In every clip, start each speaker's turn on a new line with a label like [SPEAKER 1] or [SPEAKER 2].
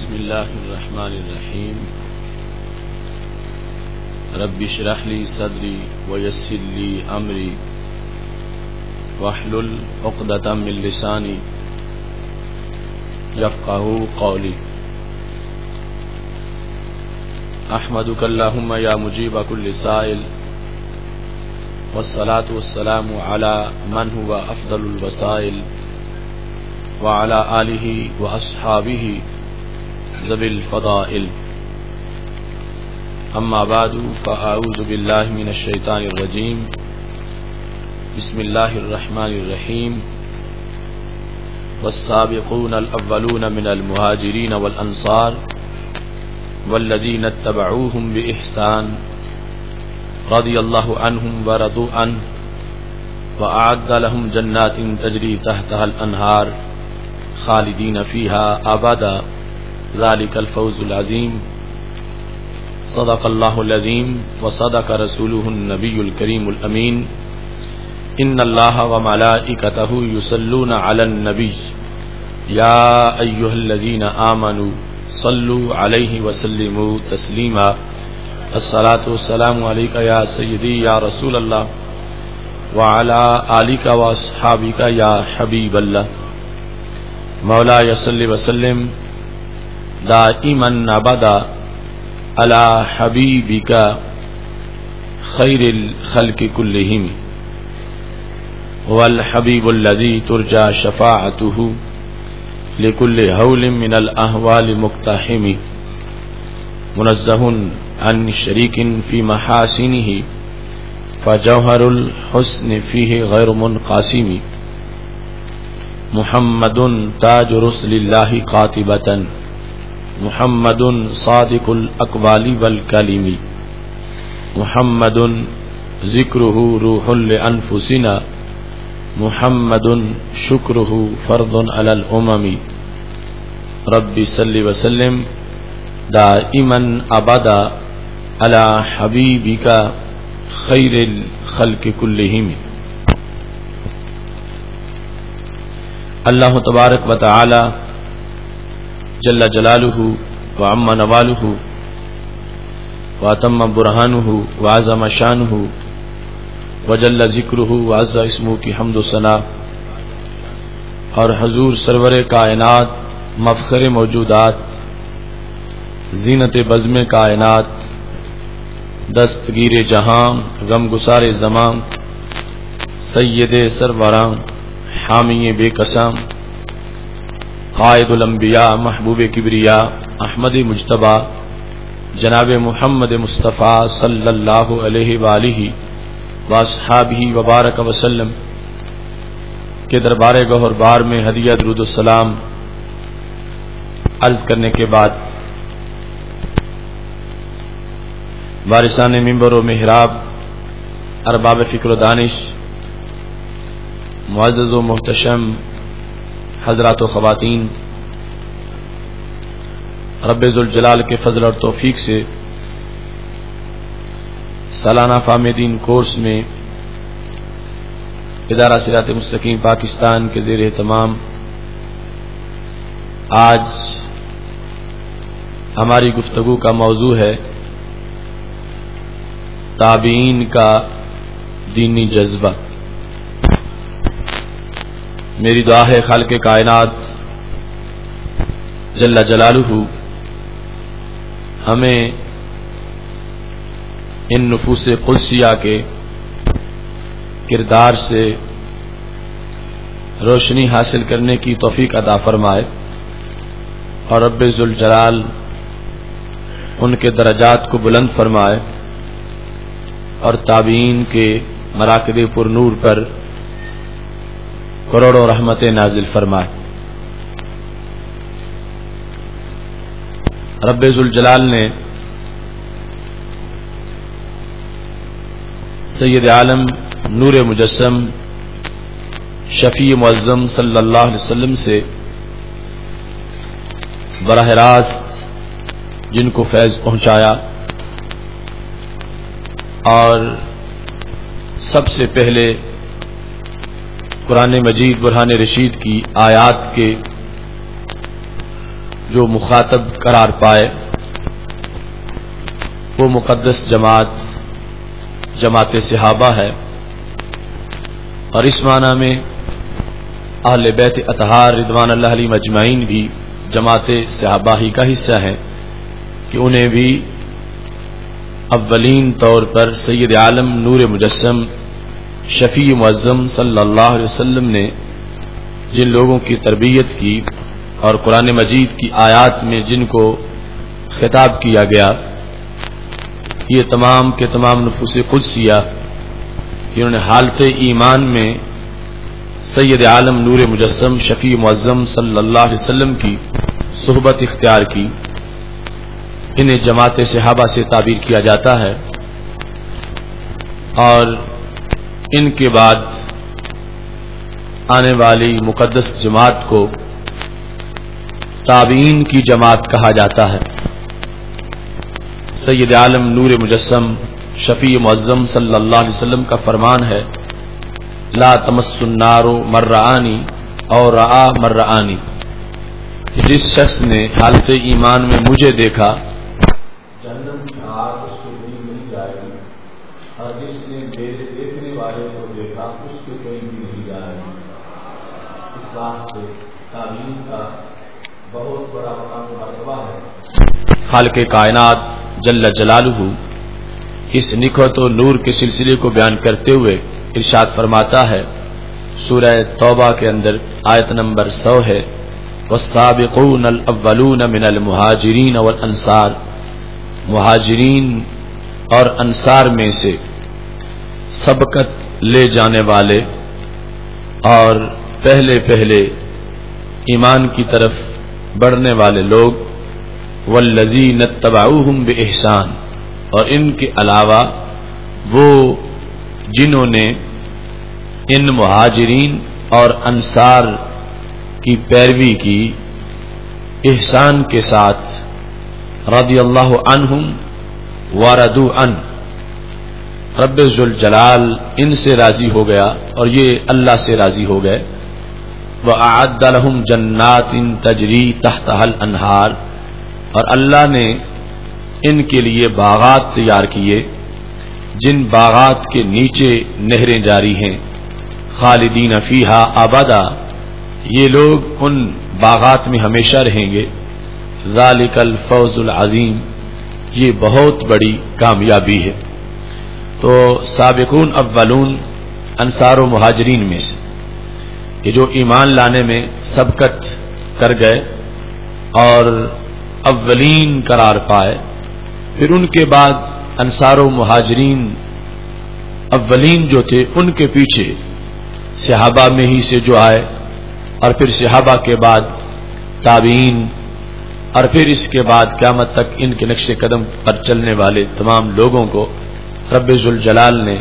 [SPEAKER 1] بسم الله الرحمن الرحيم رب اشرح لي صدري ويسر لي أمري واحلل عقدة من لساني يفقهوا قولي أحمدك اللهم يا مجيب كل سائل والصلاة والسلام على من هو أفضل الوسائل وعلى آله وأصحابه ذوي الفضائل أما بعد فأعوذ بالله من الشيطان الرجيم بسم الله الرحمن الرحيم والسابقون الأولون من المهاجرين والأنصار والذين اتبعوهم بإحسان رضي الله عنهم ورضوا عنه وأعد لهم جنات تجري تحتها الأنهار خالدين فيها أبدا ذلك الفوز العظيم صدق الله العظيم وصدق رسوله النبي الكريم الأمين إن الله وملائكته يصلون على النبي يا أيها الذين آمنوا صلوا عليه وسلموا تسليما الصلاة والسلام عليك يا سيدي يا رسول الله وعلى آلك وأصحابك يا حبيب الله مولاي صل وسلم دائما ابدا على حبيبك خير الخلق كلهم والحبيب الذي ترجى شفاعته لكل هول من الأهوال مقتحم منزه عن شريك في محاسنه فجوهر الحسن فيه غير منقسم محمد تاج رسل الله قاطبة محمد صادق الأقوال والكلم محمد ذكره روح لأنفسنا محمد شكره فرض على الأمم رب صل وسلم دائما أبدا على حبيبك خير الخلق كلهم. اللہ تبارک و تعالی جل جلالہ وعم نوالہ واتم برہانہ وعظم شانہ وجل ذکرہ وعز اسمہ کی حمد و ثنا اور حضور سرور کائنات مفخر موجودات زینت بزم کائنات دستگیر جہاں غم گسار زمان سید سروران حامی بے قسم قائد الانبیاء محبوب کبریا احمد مجتبی جناب محمد مصطفیٰ صلی اللہ علیہ وآلہ واصحابہ وبارک وسلم کے دربار گوہر بار میں ہدیہ درود السلام عرض کرنے کے بعد وارثان منبر و محراب ارباب فکر و دانش معزز و محتشم حضرات و خواتین، رب ذوالجلال کے فضل اور توفیق سے سالانہ فہم دین کورس میں ادارہ صراط مستقیم پاکستان کے زیر اہتمام آج ہماری گفتگو کا موضوع ہے تابعین کا دینی جذبہ. میری دعا ہے خالق کائنات جل جلالہ ہمیں ان نفوس قدسیہ کے کردار سے روشنی حاصل کرنے کی توفیق عطا فرمائے اور رب ذوالجلال ان کے درجات کو بلند فرمائے اور تابعین کے مراکب پر نور پر کروڑوں رحمت نازل فرمائے. رب ذوالجلال نے سید عالم نور مجسم شفیع معظم صلی اللہ علیہ وسلم سے براہ راست جن کو فیض پہنچایا اور سب سے پہلے قرآن مجید برہان رشید کی آیات کے جو مخاطب قرار پائے وہ مقدس جماعت صحابہ ہے، اور اس معنی میں اہل بیت اطہار رضوان اللہ علیہم اجمعین بھی جماعت صحابہ ہی کا حصہ ہیں کہ انہیں بھی اولین طور پر سید عالم نور مجسم شفیع معظم صلی اللہ علیہ وسلم نے جن لوگوں کی تربیت کی اور قرآن مجید کی آیات میں جن کو خطاب کیا گیا، یہ تمام کے تمام نفوس قدسیہ انہوں نے حالت ایمان میں سید عالم نور مجسم شفیع معظم صلی اللہ علیہ وسلم کی صحبت اختیار کی، انہیں جماعت صحابہ سے تعبیر کیا جاتا ہے، اور ان کے بعد آنے والی مقدس جماعت کو تابعین کی جماعت کہا جاتا ہے۔ سید عالم نور مجسم شفیع معظم صلی اللہ علیہ وسلم کا فرمان ہے، لا تمس النار من رآنی اور رآ من رآنی، جس شخص نے حالت ایمان میں مجھے دیکھا جہنم کی آگ اس کو نہیں مل جائے گی، اور جس نے میرے دیکھنے والے کو دیکھا اس کو کہیں بھی نہیں جائے گی۔ اس بات سے تعلیم کا بہت بڑا مقام و مرتبہ ہے۔ خالق کائنات جل جلالہ اس نکھت و نور کے سلسلے کو بیان کرتے ہوئے ارشاد فرماتا ہے، سورہ توبہ کے اندر آیت نمبر 100 ہے، والسابقون الاولون من المہاجرین والانصار، مہاجرین اور انصار میں سے سبقت لے جانے والے اور پہلے ایمان کی طرف بڑھنے والے لوگ، والذین اتبعوہم بإحسان، اور ان کے علاوہ وہ جنہوں نے ان مہاجرین اور انصار کی پیروی کی احسان کے ساتھ، رضی اللہ عنہم ورضوا عنہ، رب ذوالجلال ان سے راضی ہو گیا اور یہ اللہ سے راضی ہو گئے، وَأَعَدَّ لَهُمْ جَنَّاتٍ تَجْرِي تَحْتَهَا الْأَنْهَارُ، اور اللہ نے ان کے لیے باغات تیار کیے جن باغات کے نیچے نہریں جاری ہیں، خالدین فیہا ابدا، یہ لوگ ان باغات میں ہمیشہ رہیں گے، ذالک الفوز العظیم، یہ بہت بڑی کامیابی ہے۔ تو سابقون اولون انصار و مہاجرین میں سے کہ جو ایمان لانے میں سبقت کر گئے اور اولین قرار پائے، پھر ان کے بعد انصار و مہاجرین اولین جو تھے ان کے پیچھے صحابہ میں ہی سے جو آئے، اور پھر صحابہ کے بعد تابعین، اور پھر اس کے بعد قیامت تک ان کے نقش قدم پر چلنے والے تمام لوگوں کو رب ذوالجلال نے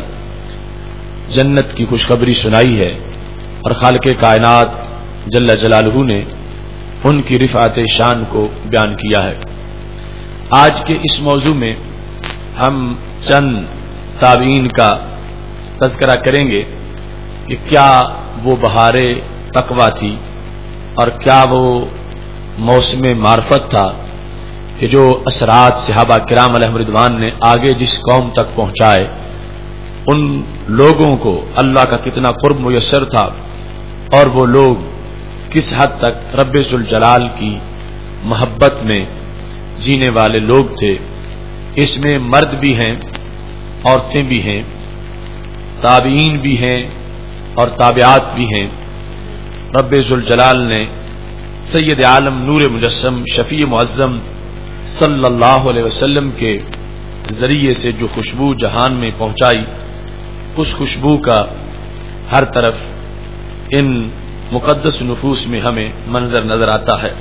[SPEAKER 1] جنت کی خوشخبری سنائی ہے، اور خالق کائنات جل جلالہ نے ان کی رفعت شان کو بیان کیا ہے۔ آج کے اس موضوع میں ہم چند تابعین کا تذکرہ کریں گے کہ کیا وہ بہار تقویٰ تھی اور کیا وہ موسم معرفت تھا کہ جو اثرات صحابہ کرام علیہم رضوان نے آگے جس قوم تک پہنچائے، ان لوگوں کو اللہ کا کتنا قرب میسر تھا، اور وہ لوگ کس حد تک رب ذوالجلال کی محبت میں جینے والے لوگ تھے۔ اس میں مرد بھی ہیں، عورتیں بھی ہیں، تابعین بھی ہیں اور تابعات بھی ہیں۔ رب ذوالجلال نے سید عالم نور مجسم شفیع معظم صلی اللہ علیہ وسلم کے ذریعے سے جو خوشبو جہان میں پہنچائی، اس خوشبو کا ہر طرف ان مقدس نفوس میں ہمیں منظر نظر آتا ہے۔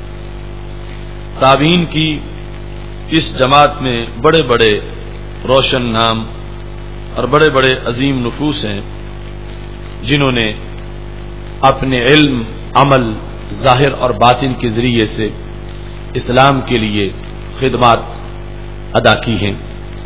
[SPEAKER 1] تابعین کی اس جماعت میں بڑے بڑے روشن نام اور بڑے بڑے عظیم نفوس ہیں جنہوں نے اپنے علم، عمل، ظاہر اور باطن کے ذریعے سے اسلام کے لیے خدمات ادا کی ہیں۔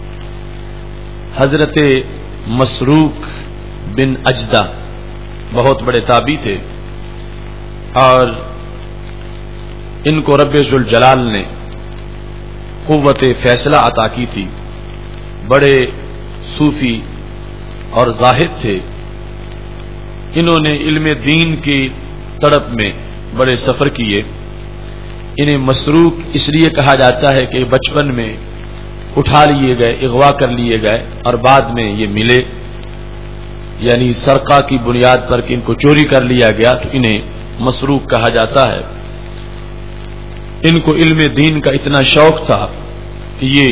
[SPEAKER 1] حضرت مسروق بن اجدہ بہت بڑے تابعی تھے، اور ان کو رب ذوالجلال نے قوت فیصلہ عطا کی تھی، بڑے صوفی اور زاہد تھے، انہوں نے علم دین کی تڑپ میں بڑے سفر کیے۔ انہیں مسروق اس لیے کہا جاتا ہے کہ بچپن میں اٹھا لیے گئے، اغوا کر لیے گئے اور بعد میں یہ ملے، یعنی سرقہ کی بنیاد پر کہ ان کو چوری کر لیا گیا تو انہیں مسروق کہا جاتا ہے۔ ان کو علم دین کا اتنا شوق تھا کہ یہ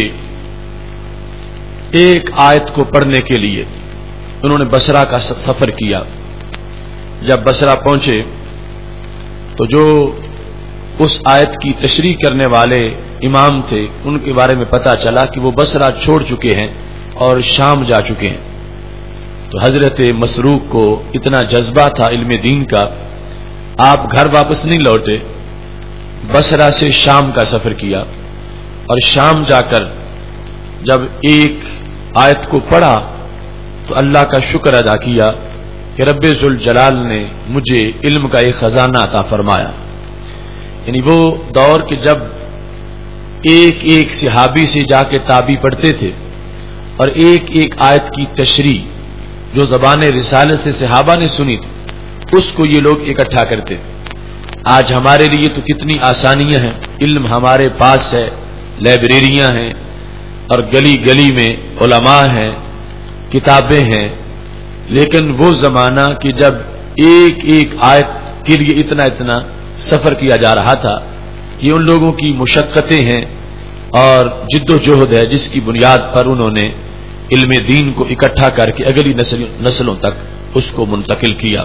[SPEAKER 1] ایک آیت کو پڑھنے کے لیے انہوں نے بصرہ کا سفر کیا۔ جب بصرہ پہنچے تو جو اس آیت کی تشریح کرنے والے امام تھے ان کے بارے میں پتہ چلا کہ وہ بصرہ چھوڑ چکے ہیں اور شام جا چکے ہیں۔ تو حضرت مسروق کو اتنا جذبہ تھا علم دین کا، آپ گھر واپس نہیں لوٹے، بصرہ سے شام کا سفر کیا اور شام جا کر جب ایک آیت کو پڑھا تو اللہ کا شکر ادا کیا کہ رب ذوالجلال نے مجھے علم کا ایک خزانہ عطا فرمایا۔ یعنی وہ دور کہ جب ایک ایک صحابی سے جا کے تابعی پڑھتے تھے اور ایک ایک آیت کی تشریح جو زبان رسالت سے صحابہ نے سنی تھی اس کو یہ لوگ اکٹھا کرتے۔ آج ہمارے لیے تو کتنی آسانیاں ہیں، علم ہمارے پاس ہے، لائبریریاں ہیں اور گلی گلی میں علماء ہیں، کتابیں ہیں، لیکن وہ زمانہ کہ جب ایک ایک آیت کے لیے اتنا اتنا سفر کیا جا رہا تھا، یہ ان لوگوں کی مشقتیں ہیں اور جد و جہد ہے جس کی بنیاد پر انہوں نے علم دین کو اکٹھا کر کے اگلی نسلوں تک اس کو منتقل کیا۔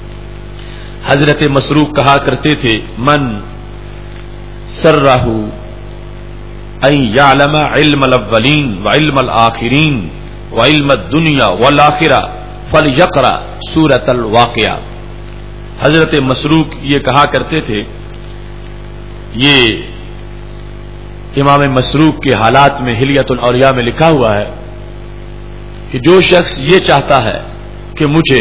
[SPEAKER 1] حضرت مسروق کہا کرتے تھے من سرہ ان یعلم علم الاولین وعلم الآخرین وعلم الدنیا والآخرہ فلیقرأ سورۃ الواقعہ۔ حضرت مسروق یہ کہا کرتے تھے، یہ امام مسروق کے حالات میں حلیۃ الاولیاء میں لکھا ہوا ہے کہ جو شخص یہ چاہتا ہے کہ مجھے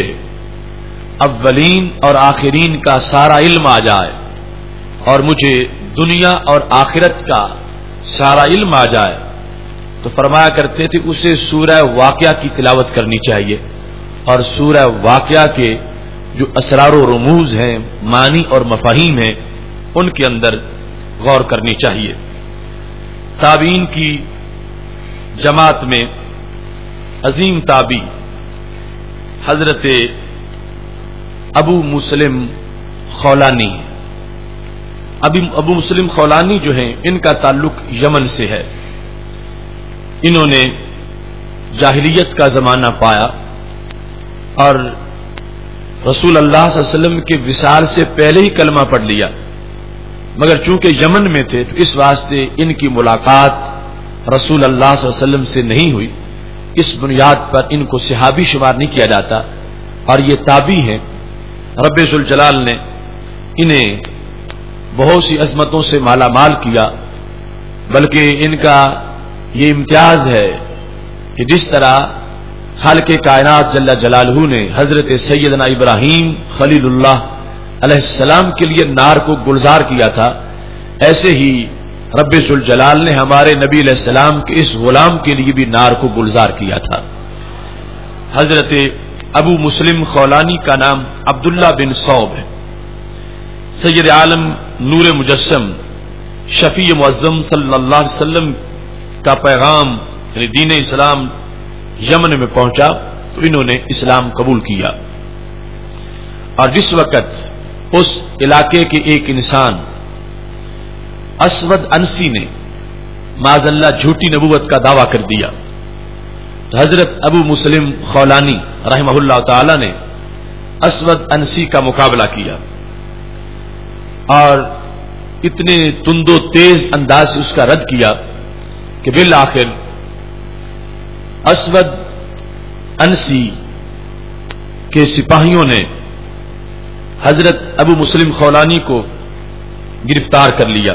[SPEAKER 1] اولین اور آخرین کا سارا علم آ جائے اور مجھے دنیا اور آخرت کا سارا علم آ جائے تو فرمایا کرتے تھے اسے سورہ واقعہ کی تلاوت کرنی چاہیے اور سورہ واقعہ کے جو اسرار و رموز ہیں، معنی اور مفاہیم ہیں، ان کے اندر غور کرنی چاہیے۔ تابعین کی جماعت میں عظیم تابعی حضرت ابو مسلم خولانی، ابو مسلم خولانی جو ہیں ان کا تعلق یمن سے ہے۔ انہوں نے جاہلیت کا زمانہ پایا اور رسول اللہ صلی اللہ علیہ وسلم کے وصال سے پہلے ہی کلمہ پڑھ لیا، مگر چونکہ یمن میں تھے تو اس واسطے ان کی ملاقات رسول اللہ صلی اللہ علیہ وسلم سے نہیں ہوئی، اس بنیاد پر ان کو صحابی شمار نہیں کیا جاتا اور یہ تابعی ہیں۔ رب ذوالجلال نے انہیں بہت سی عظمتوں سے مالا مال کیا، بلکہ ان کا یہ امتیاز ہے کہ جس طرح خالق کائنات جل جلالہ نے حضرت سیدنا ابراہیم خلیل اللہ علیہ السلام کے لیے نار کو گلزار کیا تھا، ایسے ہی رب ذوالجلال نے ہمارے نبی علیہ السلام کے اس غلام کے لیے بھی نار کو گلزار کیا تھا۔ حضرت ابو مسلم خولانی کا نام عبداللہ بن صوب ہے۔ سید عالم نور مجسم شفیع معظم صلی اللہ علیہ وسلم کا پیغام یعنی دین اسلام یمن میں پہنچا تو انہوں نے اسلام قبول کیا، اور جس وقت اس علاقے کے ایک انسان اسود انسی نے معاذ اللہ جھوٹی نبوت کا دعویٰ کر دیا تو حضرت ابو مسلم خولانی رحمہ اللہ تعالی نے اسود انسی کا مقابلہ کیا اور اتنے تند و تیز انداز سے اس کا رد کیا کہ بالآخر اسود انسی کے سپاہیوں نے حضرت ابو مسلم خولانی کو گرفتار کر لیا۔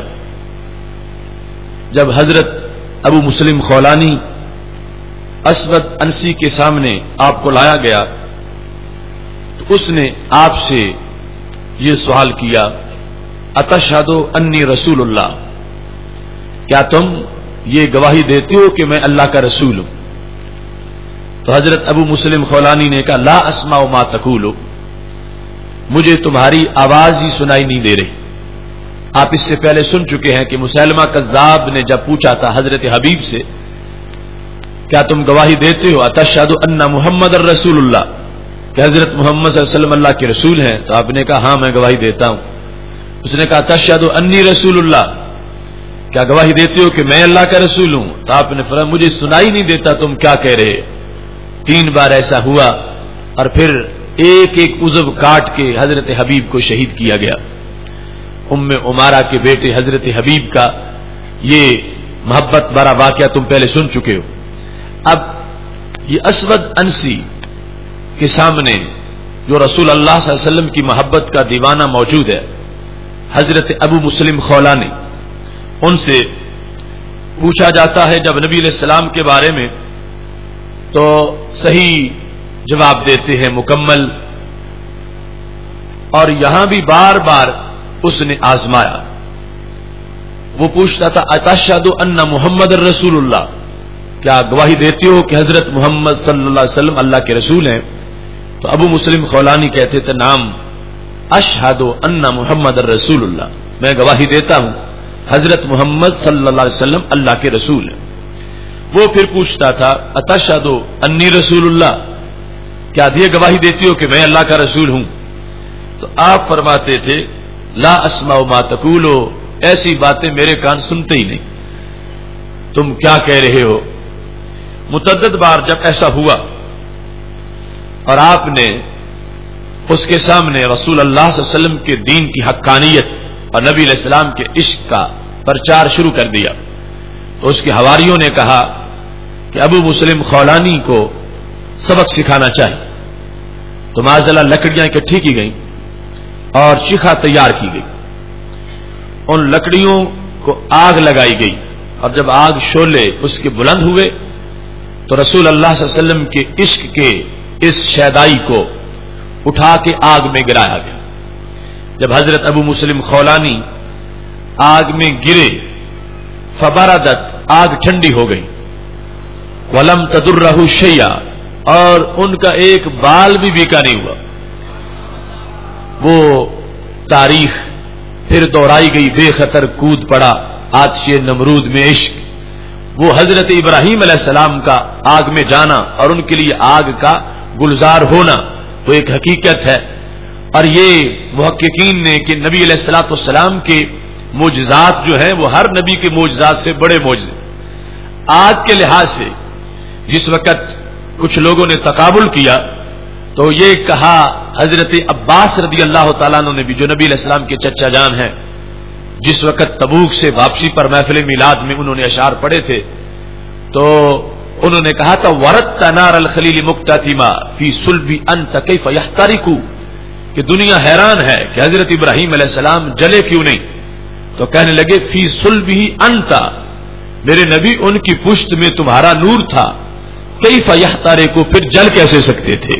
[SPEAKER 1] جب حضرت ابو مسلم خولانی اسود انسی کے سامنے آپ کو لایا گیا تو اس نے آپ سے یہ سوال کیا اتشہدو انی رسول اللہ، کیا تم یہ گواہی دیتے ہو کہ میں اللہ کا رسول ہوں؟ تو حضرت ابو مسلم خولانی نے کہا لا اسمع ما تقول، مجھے تمہاری آواز ہی سنائی نہیں دے رہی۔ آپ اس سے پہلے سن چکے ہیں کہ مسیلمہ کذاب نے جب پوچھا تھا حضرت حبیب سے کیا تم گواہی دیتے ہو اتشہدو ان محمد الرسول اللہ، کہ حضرت محمد صلی اللہ علیہ وسلم اللہ کے رسول ہیں؟ تو آپ نے کہا ہاں میں گواہی دیتا ہوں۔ اس نے کہا تشہدو انی رسول اللہ، کیا گواہی دیتے ہو کہ میں اللہ کا رسول ہوں؟ تو آپ نے فرمایا مجھے سنائی نہیں دیتا تم کیا کہہ رہے۔ 3 بار ایسا ہوا اور پھر ایک ایک عضو کاٹ کے حضرت حبیب کو شہید کیا گیا۔ ام عمارہ کے بیٹے حضرت حبیب کا یہ محبت بھرا واقعہ تم پہلے سن چکے ہو۔ اب یہ اسود انسی کے سامنے جو رسول اللہ صلی اللہ علیہ وسلم کی محبت کا دیوانہ موجود ہے، حضرت ابو مسلم خولانی، ان سے پوچھا جاتا ہے جب نبی علیہ السلام کے بارے میں تو صحیح جواب دیتے ہیں مکمل، اور یہاں بھی بار بار اس نے آزمایا۔ وہ پوچھتا تھا اتشہد ان محمد الرسول اللہ، کیا گواہی دیتے ہو کہ حضرت محمد صلی اللہ علیہ وسلم اللہ کے رسول ہیں؟ تو ابو مسلم خولانی کہتے تھے نام اشہد ان محمد الرسول اللہ، میں گواہی دیتا ہوں حضرت محمد صلی اللہ علیہ وسلم اللہ کے رسول ہیں۔ وہ پھر پوچھتا تھا اتشہد انی رسول اللہ، کیا یہ گواہی دیتی ہو کہ میں اللہ کا رسول ہوں؟ تو آپ فرماتے تھے لا اسمع ما تقولو، ایسی باتیں میرے کان سنتے ہی نہیں، تم کیا کہہ رہے ہو؟ متعدد بار جب ایسا ہوا اور آپ نے اس کے سامنے رسول اللہ صلی اللہ علیہ وسلم کے دین کی حقانیت اور نبی علیہ السلام کے عشق کا پرچار شروع کر دیا تو اس کے حواریوں نے کہا کہ ابو مسلم خولانی کو سبق سکھانا چاہیے۔ تو معاذاللہ لکڑیاں اکٹھی کی گئیں اور شیخہ تیار کی گئی، ان لکڑیوں کو آگ لگائی گئی، اور جب آگ شعلے اس کے بلند ہوئے تو رسول اللہ صلی اللہ علیہ وسلم کے عشق کے اس شیدائی کو اٹھا کے آگ میں گرایا گیا۔ جب حضرت ابو مسلم خولانی آگ میں گرے فبردت، آگ ٹھنڈی ہو گئی، ولم تضرہ شیئا، اور ان کا ایک بال بھی بیکا نہیں ہوا۔ وہ تاریخ پھر دوہرائی گئی، بے خطر کود پڑا آتش نمرود میں عشق، وہ حضرت ابراہیم علیہ السلام کا آگ میں جانا اور ان کے لیے آگ کا گلزار ہونا وہ ایک حقیقت ہے۔ اور یہ محققین نے کہ نبی علیہ الصلوۃ والسلام کے معجزات جو ہیں وہ ہر نبی کے معجزات سے بڑے معجزے۔ آج کے لحاظ سے جس وقت کچھ لوگوں نے تقابل کیا تو یہ کہا حضرت عباس رضی اللہ تعالیٰ عنہ نے بھی، جو نبی علیہ السلام کے چچا جان ہیں، جس وقت تبوک سے واپسی پر محفل میلاد میں انہوں نے اشعار پڑھے تھے تو انہوں نے کہا تھا ورت نار الخلیل مقتتما فی صلب انت کیف یحترق، کہ دنیا حیران ہے کہ حضرت ابراہیم علیہ السلام جلے کیوں نہیں؟ تو کہنے لگے فی صلبہ انت، میرے نبی ان کی پشت میں تمہارا نور تھا، کیف یحترق، پھر جل کیسے سکتے تھے؟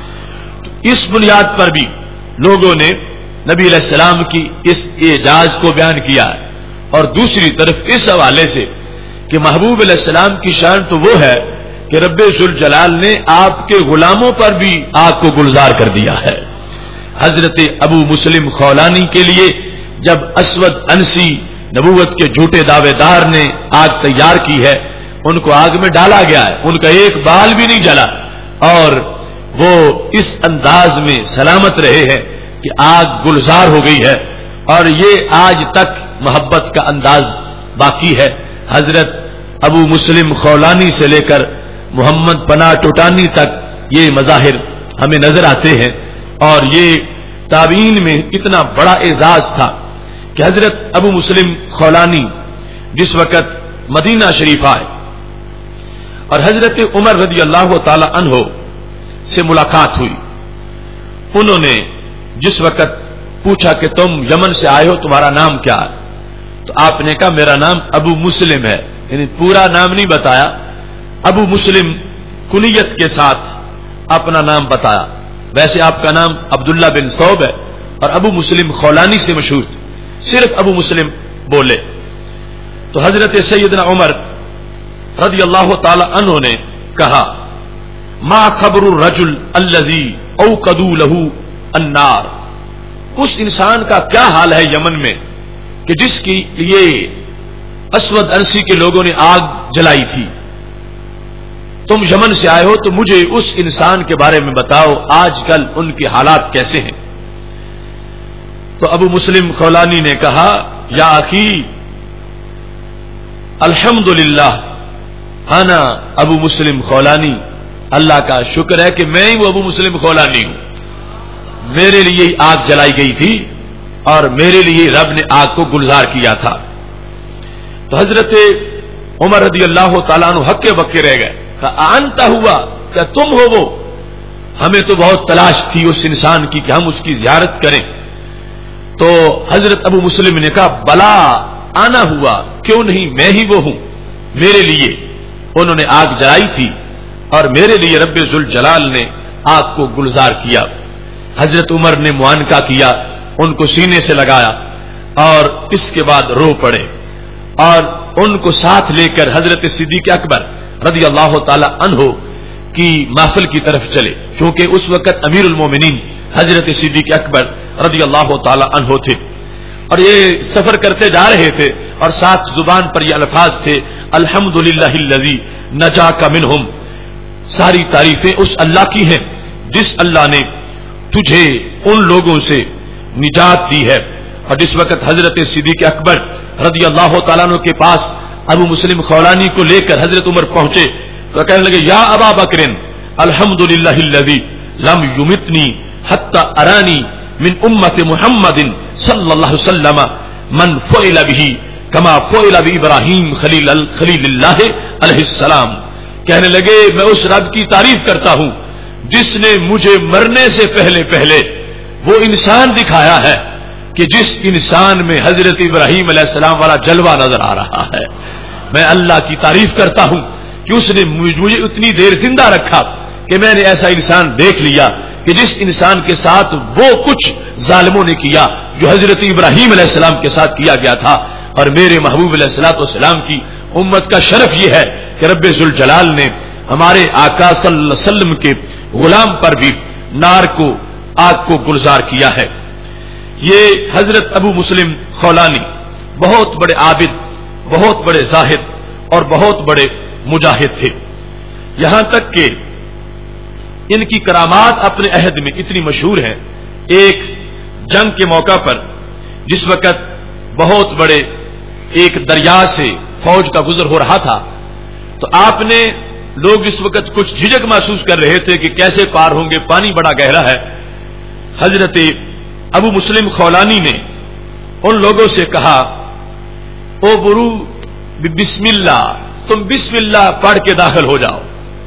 [SPEAKER 1] اس بنیاد پر بھی لوگوں نے نبی علیہ السلام کی اس اعجاز کو بیان کیا ہے، اور دوسری طرف اس حوالے سے کہ محبوب علیہ السلام کی شان تو وہ ہے کہ رب ذوالجلال نے آپ کے غلاموں پر بھی آگ کو گلزار کر دیا ہے۔ حضرت ابو مسلم خولانی کے لیے جب اسود انسی نبوت کے جھوٹے دعوے دار نے آگ تیار کی ہے، ان کو آگ میں ڈالا گیا ہے، ان کا ایک بال بھی نہیں جلا، اور وہ اس انداز میں سلامت رہے ہیں کہ آگ گلزار ہو گئی ہے، اور یہ آج تک محبت کا انداز باقی ہے۔ حضرت ابو مسلم خولانی سے لے کر محمد پناہ ٹوٹانی تک یہ مظاہر ہمیں نظر آتے ہیں، اور یہ تابعین میں اتنا بڑا اعزاز تھا کہ حضرت ابو مسلم خولانی جس وقت مدینہ شریف آئے اور حضرت عمر رضی اللہ تعالی عنہ سے ملاقات ہوئی، انہوں نے جس وقت پوچھا کہ تم یمن سے آئے ہو، تمہارا نام کیا ہے؟ تو آپ نے کہا میرا نام ابو مسلم ہے، یعنی پورا نام نہیں بتایا، ابو مسلم کنیت کے ساتھ اپنا نام بتایا۔ ویسے آپ کا نام عبداللہ بن ثوب ہے اور ابو مسلم خولانی سے مشہور تھے، صرف ابو مسلم بولے. تو حضرت سیدنا عمر رضی اللہ تعالی عنہ نے کہا ما خبر الرجل الذی اوقدوا له النار، اس انسان کا کیا حال ہے یمن میں کہ جس کی لیے اسود ارسی کے لوگوں نے آگ جلائی تھی. تم یمن سے آئے ہو تو مجھے اس انسان کے بارے میں بتاؤ آج کل ان کے حالات کیسے ہیں. تو ابو مسلم خولانی نے کہا یا اخی الحمدللہ انا ابو مسلم خولانی، اللہ کا شکر ہے کہ میں ہی وہ ابو مسلم خولانی ہوں. میرے لیے آگ جلائی گئی تھی اور میرے لیے رب نے آگ کو گلزار کیا تھا. تو حضرت عمر رضی اللہ تعالیٰ عنہ ہکے بکے رہ گئے. انت ہوا، کیا تم ہو وہ؟ ہمیں تو بہت تلاش تھی اس انسان کی کہ ہم اس کی زیارت کریں. تو حضرت ابو مسلم نے کہا بلا آنا ہوا، کیوں نہیں میں ہی وہ ہوں. میرے لیے انہوں نے آگ جلائی تھی اور میرے لیے رب ذوالجلال نے آگ کو گلزار کیا. حضرت عمر نے معانقہ کیا، ان کو سینے سے لگایا اور اس کے بعد رو پڑے اور ان کو ساتھ لے کر حضرت صدیق اکبر رضی اللہ تعالی عنہ کی محفل کی طرف چلے، کیونکہ اس وقت امیر المومنین حضرت صدیق اکبر رضی اللہ تعالی عنہ تھے اور یہ سفر کرتے جا رہے تھے اور ساتھ زبان پر یہ الفاظ تھے الحمدللہ الذی نجاک منہم، ساری تعریفیں اس اللہ کی ہیں جس اللہ نے تجھے ان لوگوں سے نجات دی ہے. اور جس وقت حضرت صدیق اکبر رضی اللہ تعالیٰ عنہ کے پاس ابو مسلم خولانی کو لے کر حضرت عمر پہنچے تو کہنے لگے یا ابا بکر الحمدللہ الذی لم یمتنی حتی ارانی من امت محمد صلی اللہ علیہ وسلم من فعل به کما فعل بابراہیم خلیل اللہ علیہ السلام. کہنے لگے میں اس رب کی تعریف کرتا ہوں جس نے مجھے مرنے سے پہلے پہلے وہ انسان دکھایا ہے کہ جس انسان میں حضرت ابراہیم علیہ السلام والا جلوہ نظر آ رہا ہے. میں اللہ کی تعریف کرتا ہوں کہ اس نے مجھے اتنی دیر زندہ رکھا کہ میں نے ایسا انسان دیکھ لیا کہ جس انسان کے ساتھ وہ کچھ ظالموں نے کیا جو حضرت ابراہیم علیہ السلام کے ساتھ کیا گیا تھا. اور میرے محبوب علیہ السلام کی امت کا شرف یہ ہے کہ رب ذوالجلال نے ہمارے آقا صلی اللہ علیہ وسلم کے غلام پر بھی نار کو آگ کو گلزار کیا ہے. یہ حضرت ابو مسلم خولانی بہت بڑے عابد، بہت بڑے زاہد اور بہت بڑے مجاہد تھے. یہاں تک کہ ان کی کرامات اپنے عہد میں اتنی مشہور ہیں. ایک جنگ کے موقع پر جس وقت بہت بڑے ایک دریا سے فوج کا گزر ہو رہا تھا تو آپ نے لوگ اس وقت کچھ جھجک محسوس کر رہے تھے کہ کیسے پار ہوں گے، پانی بڑا گہرا ہے. حضرت ابو مسلم خولانی نے ان لوگوں سے کہا او برو بسم اللہ، تم بسم اللہ پڑھ کے داخل ہو جاؤ.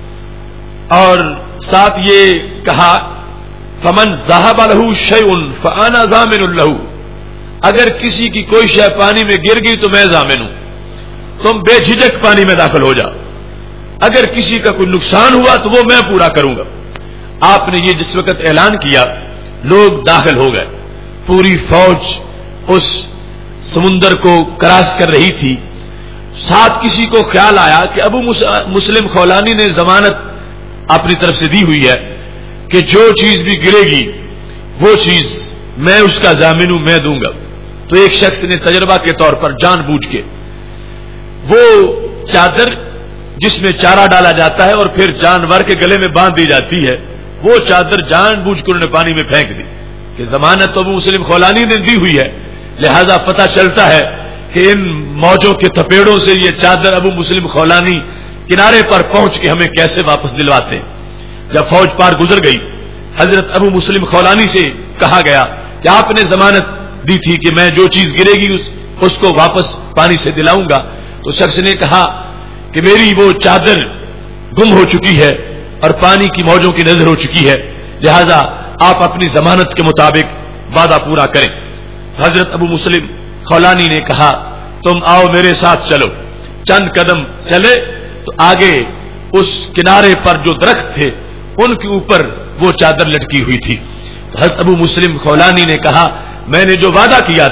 [SPEAKER 1] اور ساتھ یہ کہا فمن ذهب له شيء فانا ضامن له، اگر کسی کی کوئی شے پانی میں گر گئی تو میں ضامن ہوں، تم بے جھجک پانی میں داخل ہو جاؤ. اگر کسی کا کوئی نقصان ہوا تو وہ میں پورا کروں گا. آپ نے یہ جس وقت اعلان کیا لوگ داخل ہو گئے. پوری فوج اس سمندر کو کراس کر رہی تھی. ساتھ کسی کو خیال آیا کہ ابو مسلم خولانی نے ضمانت اپنی طرف سے دی ہوئی ہے کہ جو چیز بھی گرے گی وہ چیز میں اس کا ضامن ہوں، میں دوں گا. تو ایک شخص نے تجربہ کے طور پر جان بوجھ کے وہ چادر جس میں چارہ ڈالا جاتا ہے اور پھر جانور کے گلے میں باندھ دی جاتی ہے، وہ چادر جان بوجھ کر انہوں نے پانی میں پھینک دی کہ ضمانت تو ابو مسلم خولانی نے دی ہوئی ہے، لہذا پتہ چلتا ہے کہ ان موجوں کے تھپیڑوں سے یہ چادر ابو مسلم خولانی کنارے پر پہنچ کے ہمیں کیسے واپس دلواتے ہیں. جب فوج پار گزر گئی حضرت ابو مسلم خولانی سے کہا گیا کہ آپ نے ضمانت دی تھی کہ میں جو چیز گرے گی اس کو واپس پانی سے دلاؤں گا. تو شخص نے کہا کہ میری وہ چادر گم ہو چکی ہے اور پانی کی موجوں کی نظر ہو چکی ہے، لہذا آپ اپنی ضمانت کے مطابق وعدہ پورا کریں. حضرت ابو مسلم خولانی نے کہا تم آؤ میرے ساتھ چلو. چند قدم چلے تو آگے اس کنارے پر جو درخت تھے ان کے اوپر وہ چادر لٹکی ہوئی تھی. حضرت ابو مسلم خولانی نے کہا میں نے جو وعدہ کیا تھا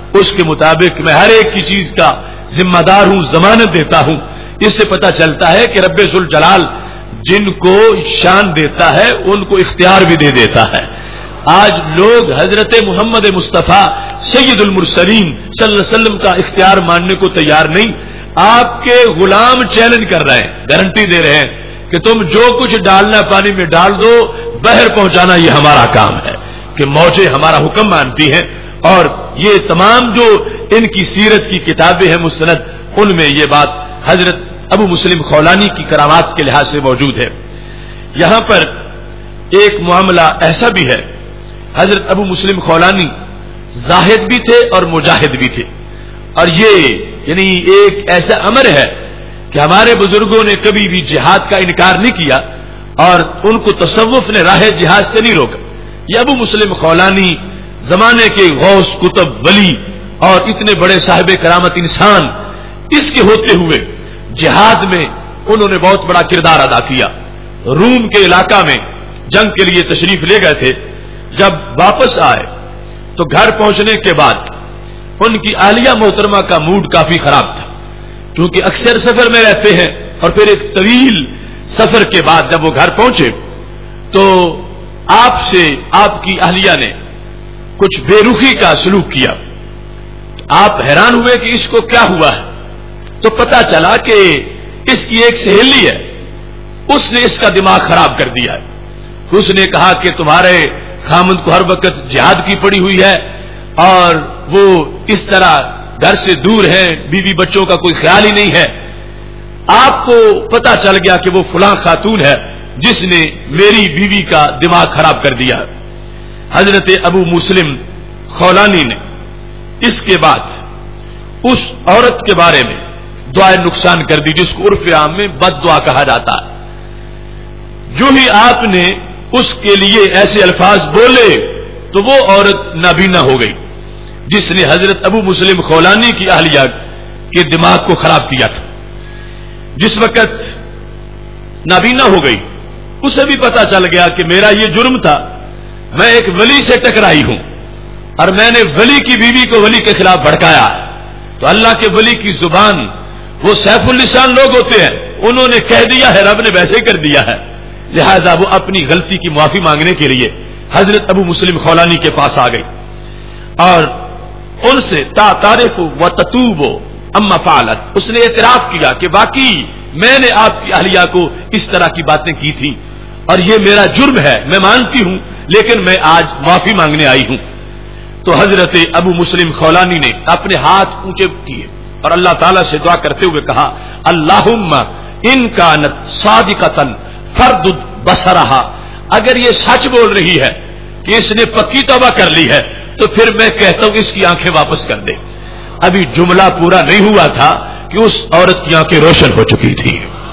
[SPEAKER 1] اس کے مطابق میں ہر ایک کی چیز کا ذمہ دار ہوں، ضمانت دیتا ہوں۔ اس سے پتہ چلتا ہے کہ رب ذوالجلال جن کو شان دیتا ہے ان کو اختیار بھی دے دیتا ہے۔ آج لوگ حضرت محمد مصطفیٰ سید المرسلین صلی اللہ علیہ وسلم کا اختیار ماننے کو تیار نہیں۔ آپ کے غلام چیلنج کر رہے ہیں، گارنٹی دے رہے ہیں کہ تم جو کچھ ڈالنا پانی میں ڈال دو، بحر پہنچانا یہ ہمارا کام ہے، کہ موجیں ہمارا حکم مانتی ہیں۔ اور یہ تمام جو ان کی سیرت کی کتابیں ہیں مستند، ان میں یہ بات حضرت ابو مسلم خولانی کی کرامات کے لحاظ سے موجود ہے۔ یہاں پر ایک معاملہ ایسا بھی ہے، حضرت ابو مسلم خولانی زاہد بھی تھے اور مجاہد بھی تھے، اور یہ یعنی ایک ایسا امر ہے کہ ہمارے بزرگوں نے کبھی بھی جہاد کا انکار نہیں کیا اور ان کو تصوف نے راہ جہاد سے نہیں روکا۔ یہ ابو مسلم خولانی زمانے کے غوث کتب ولی اور اتنے بڑے صاحب کرامت انسان، اس کے ہوتے ہوئے جہاد میں انہوں نے بہت بڑا کردار ادا کیا۔ روم کے علاقہ میں جنگ کے لیے تشریف لے گئے تھے، جب واپس آئے تو گھر پہنچنے کے بعد ان کی اہلیہ محترمہ کا موڈ کافی خراب تھا، کیونکہ اکثر سفر میں رہتے ہیں اور پھر ایک طویل سفر کے بعد جب وہ گھر پہنچے تو آپ سے آپ کی اہلیہ نے کچھ بے رخی کا سلوک کیا۔ آپ حیران ہوئے کہ اس کو کیا ہوا ہے، تو پتا چلا کہ اس کی ایک سہیلی ہے، اس نے اس کا دماغ خراب کر دیا ہے۔ اس نے کہا کہ تمہارے خامند کو ہر وقت جہاد کی پڑی ہوئی ہے اور وہ اس طرح گھر سے دور ہیں، بیوی بچوں کا کوئی خیال ہی نہیں ہے۔ آپ کو پتا چل گیا کہ وہ فلاں خاتون ہے جس نے میری بیوی کا دماغ خراب کر دیا۔ حضرت ابو مسلم خولانی نے اس کے بعد اس عورت کے بارے میں دعائے نقصان کر دی، جس کو عرف عام میں بد دعا کہا جاتا ہے۔ جو ہی آپ نے اس کے لیے ایسے الفاظ بولے تو وہ عورت نابینا ہو گئی جس نے حضرت ابو مسلم خولانی کی اہلیہ کے دماغ کو خراب کیا تھا۔ جس وقت نابینا ہو گئی اسے بھی پتا چل گیا کہ میرا یہ جرم تھا، میں ایک ولی سے ٹکرائی ہوں اور میں نے ولی کی بیوی کو ولی کے خلاف بھڑکایا۔ تو اللہ کے ولی کی زبان وہ سیف اللسان لوگ ہوتے ہیں، انہوں نے کہہ دیا ہے، رب نے ویسے کر دیا ہے، لہذا وہ اپنی غلطی کی معافی مانگنے کے لیے حضرت ابو مسلم خولانی کے پاس آ گئی اور ان سے تا تعرف و تتوب اما فعلت، اس نے اعتراف کیا کہ واقعی میں نے آپ کی اہلیہ کو اس طرح کی باتیں کی تھی اور یہ میرا جرم ہے، میں مانتی ہوں، لیکن میں آج معافی مانگنے آئی ہوں۔ تو حضرت ابو مسلم خولانی نے اپنے ہاتھ اونچے کیے اور اللہ تعالیٰ سے دعا کرتے ہوئے کہا، اللہم ان کانت صادقۃ فردد بصرہا، اگر یہ سچ بول رہی ہے کہ اس نے پکی توبہ کر لی ہے تو پھر میں کہتا ہوں اس کی آنکھیں واپس کر دے۔ ابھی جملہ پورا نہیں ہوا تھا کہ اس عورت کی آنکھیں روشن ہو چکی تھی۔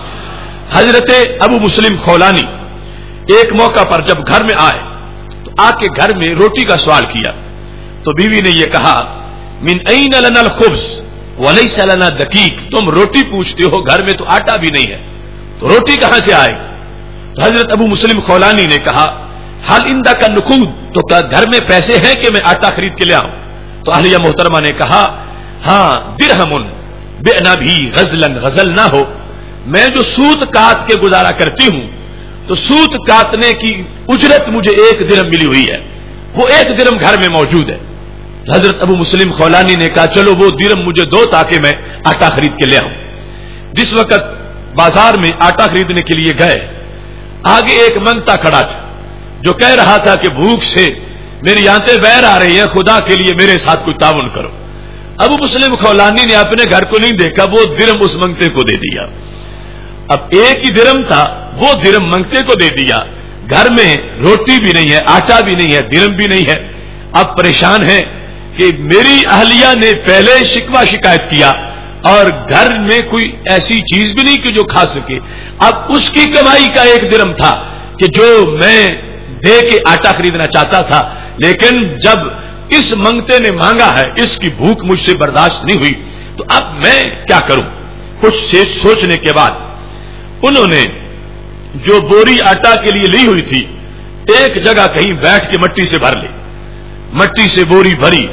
[SPEAKER 1] حضرت ابو مسلم خولانی ایک موقع پر جب گھر میں آئے تو آ کے گھر میں روٹی کا سوال کیا تو بیوی نے یہ کہا، من این لنا الخبز ولیس لنا دقیق، تم روٹی پوچھتے ہو، گھر میں تو آٹا بھی نہیں ہے، تو روٹی کہاں سے آئے؟ تو حضرت ابو مسلم خولانی نے کہا، حل عندک النقود، تو کیا گھر میں پیسے ہیں کہ میں آٹا خرید کے لے آؤں؟ تو اہلیہ محترمہ نے کہا، ہاں درہم بئنا بھی غزلن، غزل نہ ہو، میں جو سوت کات کے گزارا کرتی ہوں تو سوت کاتنے کی اجرت مجھے 1 درہم ملی ہوئی ہے، وہ 1 درہم گھر میں موجود ہے۔ حضرت ابو مسلم خولانی نے کہا، چلو وہ درہم مجھے دو تاکہ میں آٹا خرید کے لے آؤں۔ جس وقت بازار میں آٹا خریدنے کے لیے گئے، آگے ایک منگتا کھڑا تھا جو کہہ رہا تھا کہ بھوک سے میری آنتیں بہر آ رہی ہیں، خدا کے لیے میرے ساتھ کوئی تعاون کرو۔ ابو مسلم خولانی نے اپنے گھر کو نہیں دیکھا، وہ درہم اس منگتے کو دے دیا۔ اب 1 ہی درہم تھا، وہ درہم منگتے کو دے دیا۔ گھر میں روٹی بھی نہیں ہے، آٹا بھی نہیں ہے، درہم بھی نہیں ہے۔ اب پریشان ہے کہ میری اہلیہ نے پہلے شکوہ شکایت کیا اور گھر میں کوئی ایسی چیز بھی نہیں کہ جو کھا سکے۔ اب اس کی کمائی کا 1 درہم تھا کہ جو میں دے کے آٹا خریدنا چاہتا تھا، لیکن جب اس منگتے نے مانگا ہے، اس کی بھوک مجھ سے برداشت نہیں ہوئی، تو اب میں کیا کروں؟ کچھ سوچنے کے بعد انہوں نے جو بوری آٹا کے لیے لی ہوئی تھی ایک جگہ کہیں بیٹھ کے مٹی سے بھر لی، مٹی سے بوری بھری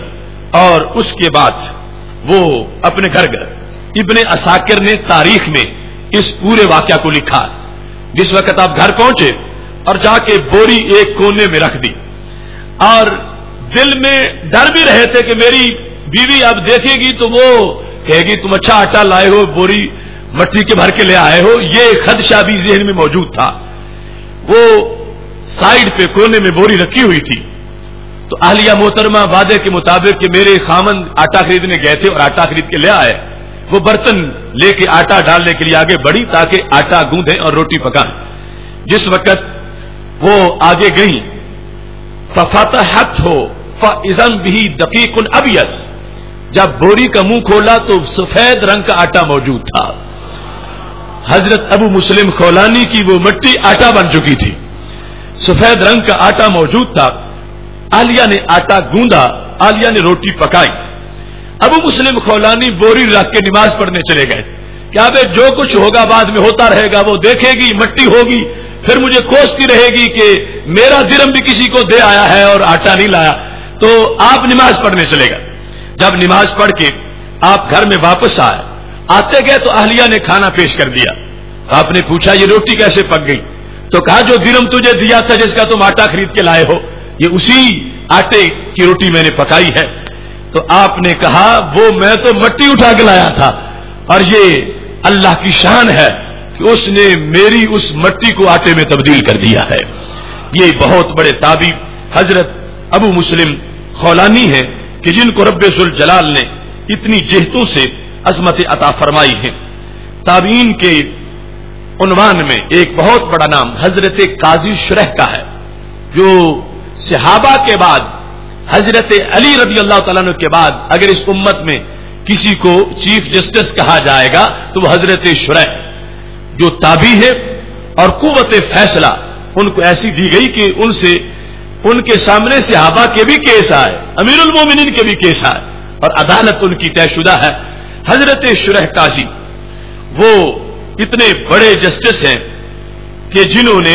[SPEAKER 1] اور اس کے بعد وہ اپنے گھر گئے. ابن عساکر نے تاریخ میں اس پورے واقعہ کو لکھا. جس وقت آپ گھر پہنچے اور جا کے بوری ایک کونے میں رکھ دی اور دل میں ڈر بھی رہے تھے کہ میری بیوی اب دیکھے گی تو وہ کہے گی تم اچھا آٹا لائے ہو, بوری مٹی کے بھر کے لے آئے ہو, یہ خدشہ بھی ذہن میں موجود تھا. وہ سائیڈ پہ کونے میں بوری رکھی ہوئی تھی. تو اہلیہ محترمہ وعدے کے مطابق کہ میرے خامند آٹا خریدنے گئے تھے اور آٹا خرید کے لے آئے, وہ برتن لے کے آٹا ڈالنے کے لیے آگے بڑھی تاکہ آٹا گوندھیں اور روٹی پکائیں. جس وقت وہ آگے گئیں ففتحت ہو فاذا به دقیق ابیض, جب بوری کا منہ کھولا تو سفید رنگ کا آٹا موجود تھا. حضرت ابو مسلم خولانی کی وہ مٹی آٹا بن چکی تھی, سفید رنگ کا آٹا موجود تھا. آلیہ نے آٹا گوندا, آلیہ نے روٹی پکائی. ابو مسلم خولانی بوری رکھ کے نماز پڑھنے چلے گئے. کیا بے جو کچھ ہوگا بعد میں ہوتا رہے گا, وہ دیکھے گی مٹی ہوگی پھر مجھے کوستی رہے گی کہ میرا درم بھی کسی کو دے آیا ہے اور آٹا نہیں لایا. تو آپ نماز پڑھنے چلے گئے. جب نماز پڑھ کے آپ گھر میں واپس آئے, آتے گئے تو اہلیہ نے کھانا پیش کر دیا. آپ نے پوچھا یہ روٹی کیسے پک گئی؟ تو کہا جو درم تجھے دیا تھا جس کا تم آٹا خرید کے لائے ہو, یہ اسی آٹے کی روٹی میں نے پکائی ہے. تو آپ نے کہا وہ میں تو مٹی اٹھا کے لایا تھا, اور یہ اللہ کی شان ہے کہ اس نے میری اس مٹی کو آٹے میں تبدیل کر دیا ہے. یہ بہت بڑے تابعی حضرت ابو مسلم خولانی ہیں کہ جن کو رب ذوالجلال نے اتنی جہتوں سے عظمت عطا فرمائی ہے. تابعین کے عنوان میں ایک بہت بڑا نام حضرت قاضی شرح کا ہے, جو صحابہ کے بعد حضرت علی رضی اللہ تعالیٰ عنہ کے بعد اگر اس امت میں کسی کو چیف جسٹس کہا جائے گا تو وہ حضرت شرح, جو تابعی ہے اور قوت فیصلہ ان کو ایسی دی گئی کہ ان کے سامنے صحابہ کے بھی کیس آئے, امیر المومنین کے بھی کیس آئے, اور عدالت ان کی طے شدہ ہے. حضرت شرح قاضی وہ اتنے بڑے جسٹس ہیں کہ جنہوں نے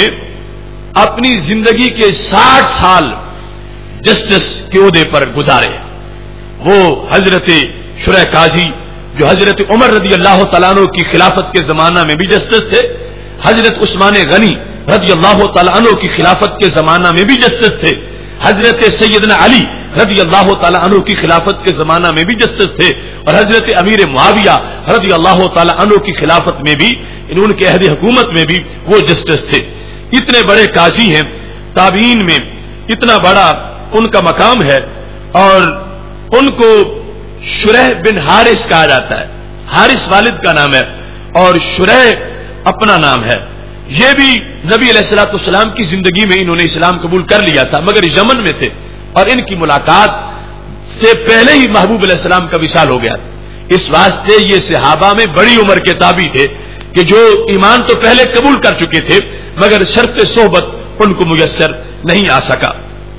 [SPEAKER 1] اپنی زندگی کے 60 سال جسٹس کے عہدے پر گزارے. وہ حضرت شرح قاضی جو حضرت عمر رضی اللہ تعالیٰ عنہ کی خلافت کے زمانہ میں بھی جسٹس تھے, حضرت عثمان غنی رضی اللہ تعالیٰ عنہ کی خلافت کے زمانہ میں بھی جسٹس تھے, حضرت سیدنا علی رضی اللہ تعالیٰ عنہ کی خلافت کے زمانہ میں بھی جسٹس تھے, اور حضرت امیر معاویہ رضی اللہ تعالیٰ عنہ کی خلافت میں بھی, ان کے عہد حکومت میں بھی وہ جسٹس تھے. اتنے بڑے قاضی ہیں, تابعین میں اتنا بڑا ان کا مقام ہے, اور ان کو شرح بن حارث کہا جاتا ہے. حارث والد کا نام ہے اور شرح اپنا نام ہے. یہ بھی نبی علیہ الصلوۃ والسلام کی زندگی میں انہوں نے اسلام قبول کر لیا تھا, مگر یمن میں تھے اور ان کی ملاقات سے پہلے ہی محبوب علیہ السلام کا وصال ہو گیا تھا. اس واسطے یہ صحابہ میں بڑی عمر کے تابعی تھے کہ جو ایمان تو پہلے قبول کر چکے تھے مگر شرط صحبت ان کو میسر نہیں آ سکا.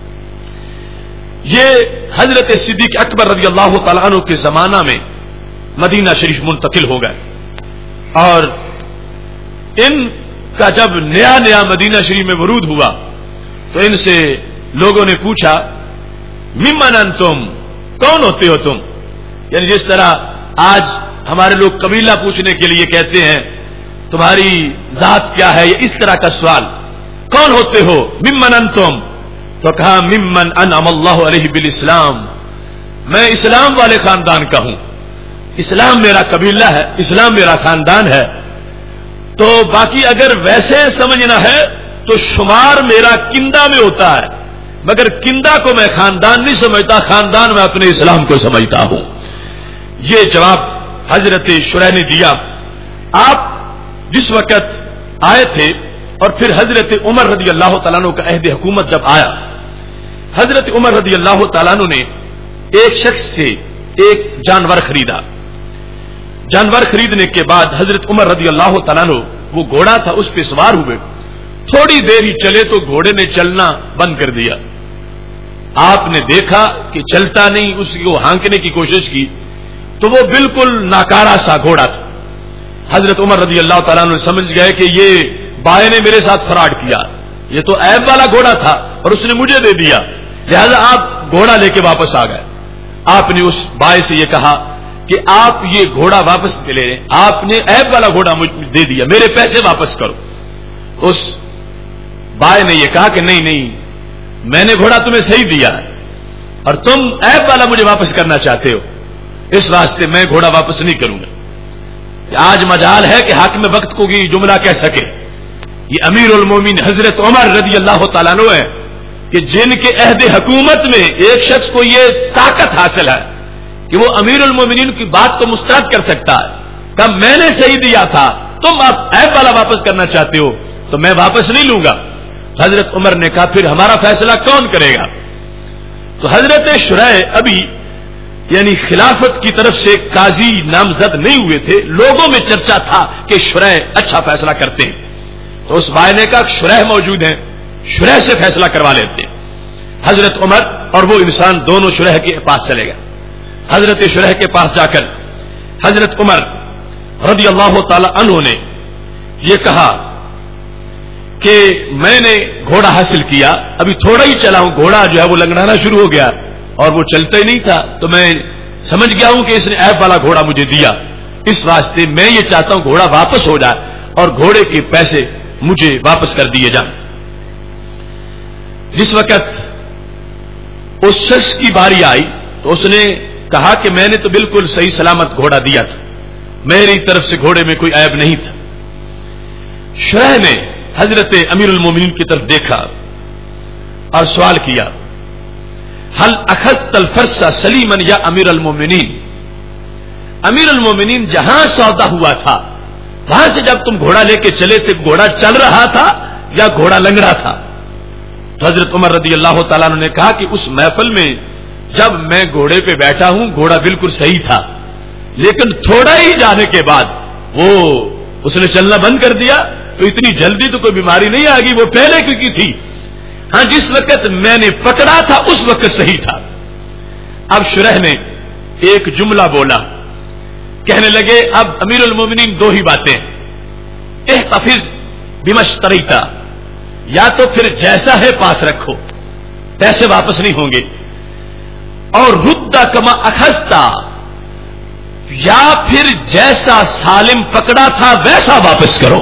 [SPEAKER 1] یہ حضرت صدیق اکبر رضی اللہ تعالیٰ عنہ کے زمانہ میں مدینہ شریف منتقل ہو گئے, اور ان کا جب نیا نیا مدینہ شریف میں ورود ہوا تو ان سے لوگوں نے پوچھا ممن انتم, کون ہوتے ہو تم؟ یعنی جس طرح آج ہمارے لوگ قبیلہ پوچھنے کے لیے کہتے ہیں تمہاری ذات کیا ہے, یہ اس طرح کا سوال, کون ہوتے ہو؟ ممن انتم, تو کہا ممن انعم اللہ علیہ بالاسلام, میں اسلام والے خاندان کا ہوں, اسلام میرا قبیلہ ہے, اسلام میرا خاندان ہے. تو باقی اگر ویسے سمجھنا ہے تو شمار میرا کندہ میں ہوتا ہے, مگر کندہ کو میں خاندان نہیں سمجھتا, خاندان میں اپنے اسلام کو سمجھتا ہوں. یہ جواب حضرت شرح نے دیا. آپ جس وقت آئے تھے اور پھر حضرت عمر رضی اللہ تعالیٰ عنہ کا عہد حکومت جب آیا, حضرت عمر رضی اللہ تعالیٰ عنہ نے ایک شخص سے ایک جانور خریدا. جانور خریدنے کے بعد حضرت عمر رضی اللہ تعالیٰ عنہ, وہ گھوڑا تھا, اس پہ سوار ہوئے, تھوڑی دیر ہی چلے تو گھوڑے نے چلنا بند کر دیا. آپ نے دیکھا کہ چلتا نہیں, اس کو ہانکنے کی کوشش کی تو وہ بالکل ناکارہ سا گھوڑا تھا. حضرت عمر رضی اللہ تعالیٰ عنہ سمجھ گئے کہ یہ بائے نے میرے ساتھ فراڈ کیا, یہ تو عیب والا گھوڑا تھا اور اس نے مجھے دے دیا, لہذا آپ گھوڑا لے کے واپس آ گئے. آپ نے اس بائے سے یہ کہا کہ آپ یہ گھوڑا واپس لے لیں، آپ نے عیب والا گھوڑا مجھے دے دیا، میرے پیسے واپس کرو۔ اس بائے نے یہ کہا کہ نہیں نہیں، میں نے گھوڑا تمہیں صحیح دیا ہے اور تم عیب والا مجھے واپس کرنا چاہتے ہو، اس واسطے میں گھوڑا واپس نہیں کروں گا۔ آج مجال ہے کہ حاکم وقت کو یہ جملہ کہہ سکے۔ یہ امیر المومنین حضرت عمر رضی اللہ تعالیٰ عنہ ہے کہ جن کے عہد حکومت میں ایک شخص کو یہ طاقت حاصل ہے کہ وہ امیر المومنین کی بات کو مسترد کر سکتا ہے۔ کہا میں نے صحیح دیا تھا، تم اب عیب والا واپس کرنا چاہتے ہو تو میں واپس نہیں لوں گا۔ حضرت عمر نے کہا پھر ہمارا فیصلہ کون کرے گا؟ تو حضرت شریح ابھی یعنی خلافت کی طرف سے قاضی نامزد نہیں ہوئے تھے، لوگوں میں چرچا تھا کہ شریح اچھا فیصلہ کرتے ہیں، تو اس بھائی نے کہا شریح موجود ہیں، شریح سے فیصلہ کروا لیتے ہیں۔ حضرت عمر اور وہ انسان دونوں شریح کے پاس چلے گئے۔ حضرت شریح کے پاس جا کر حضرت عمر رضی اللہ تعالی عنہ نے یہ کہا کہ میں نے گھوڑا حاصل کیا، ابھی تھوڑا ہی چلا ہوں، گھوڑا جو ہے وہ لنگڑانا شروع ہو گیا اور وہ چلتا ہی نہیں تھا، تو میں سمجھ گیا ہوں کہ اس نے عیب والا گھوڑا مجھے دیا، اس واسطے میں یہ چاہتا ہوں گھوڑا واپس ہو جائے اور گھوڑے کے پیسے مجھے واپس کر دیے جائیں۔ جس وقت اس شخص کی باری آئی تو اس نے کہا کہ میں نے تو بالکل صحیح سلامت گھوڑا دیا تھا، میری طرف سے گھوڑے میں کوئی عیب نہیں تھا۔ شریح نے حضرت امیر المومنین کی طرف دیکھا اور سوال کیا حل اخذت الفرس سلیما یا امیر المومنین، امیر المومنین جہاں سودا ہوا تھا وہاں سے جب تم گھوڑا لے کے چلے تھے گھوڑا چل رہا تھا یا گھوڑا لنگڑا تھا؟ تو حضرت عمر رضی اللہ تعالیٰ عنہ نے کہا کہ اس محفل میں جب میں گھوڑے پہ بیٹھا ہوں گھوڑا بالکل صحیح تھا، لیکن تھوڑا ہی جانے کے بعد وہ اس نے چلنا بند کر دیا، تو اتنی جلدی تو کوئی بیماری نہیں آ گئی، وہ پہلے کی تھی، ہاں جس وقت میں نے پکڑا تھا اس وقت صحیح تھا۔ اب شریح نے ایک جملہ بولا، کہنے لگے اب امیر المومنین دو ہی باتیں، احتفظ بما اشتریت، یا تو پھر جیسا ہے پاس رکھو پیسے واپس نہیں ہوں گے، اور رد کما اخذتا، یا پھر جیسا سالم پکڑا تھا ویسا واپس کرو۔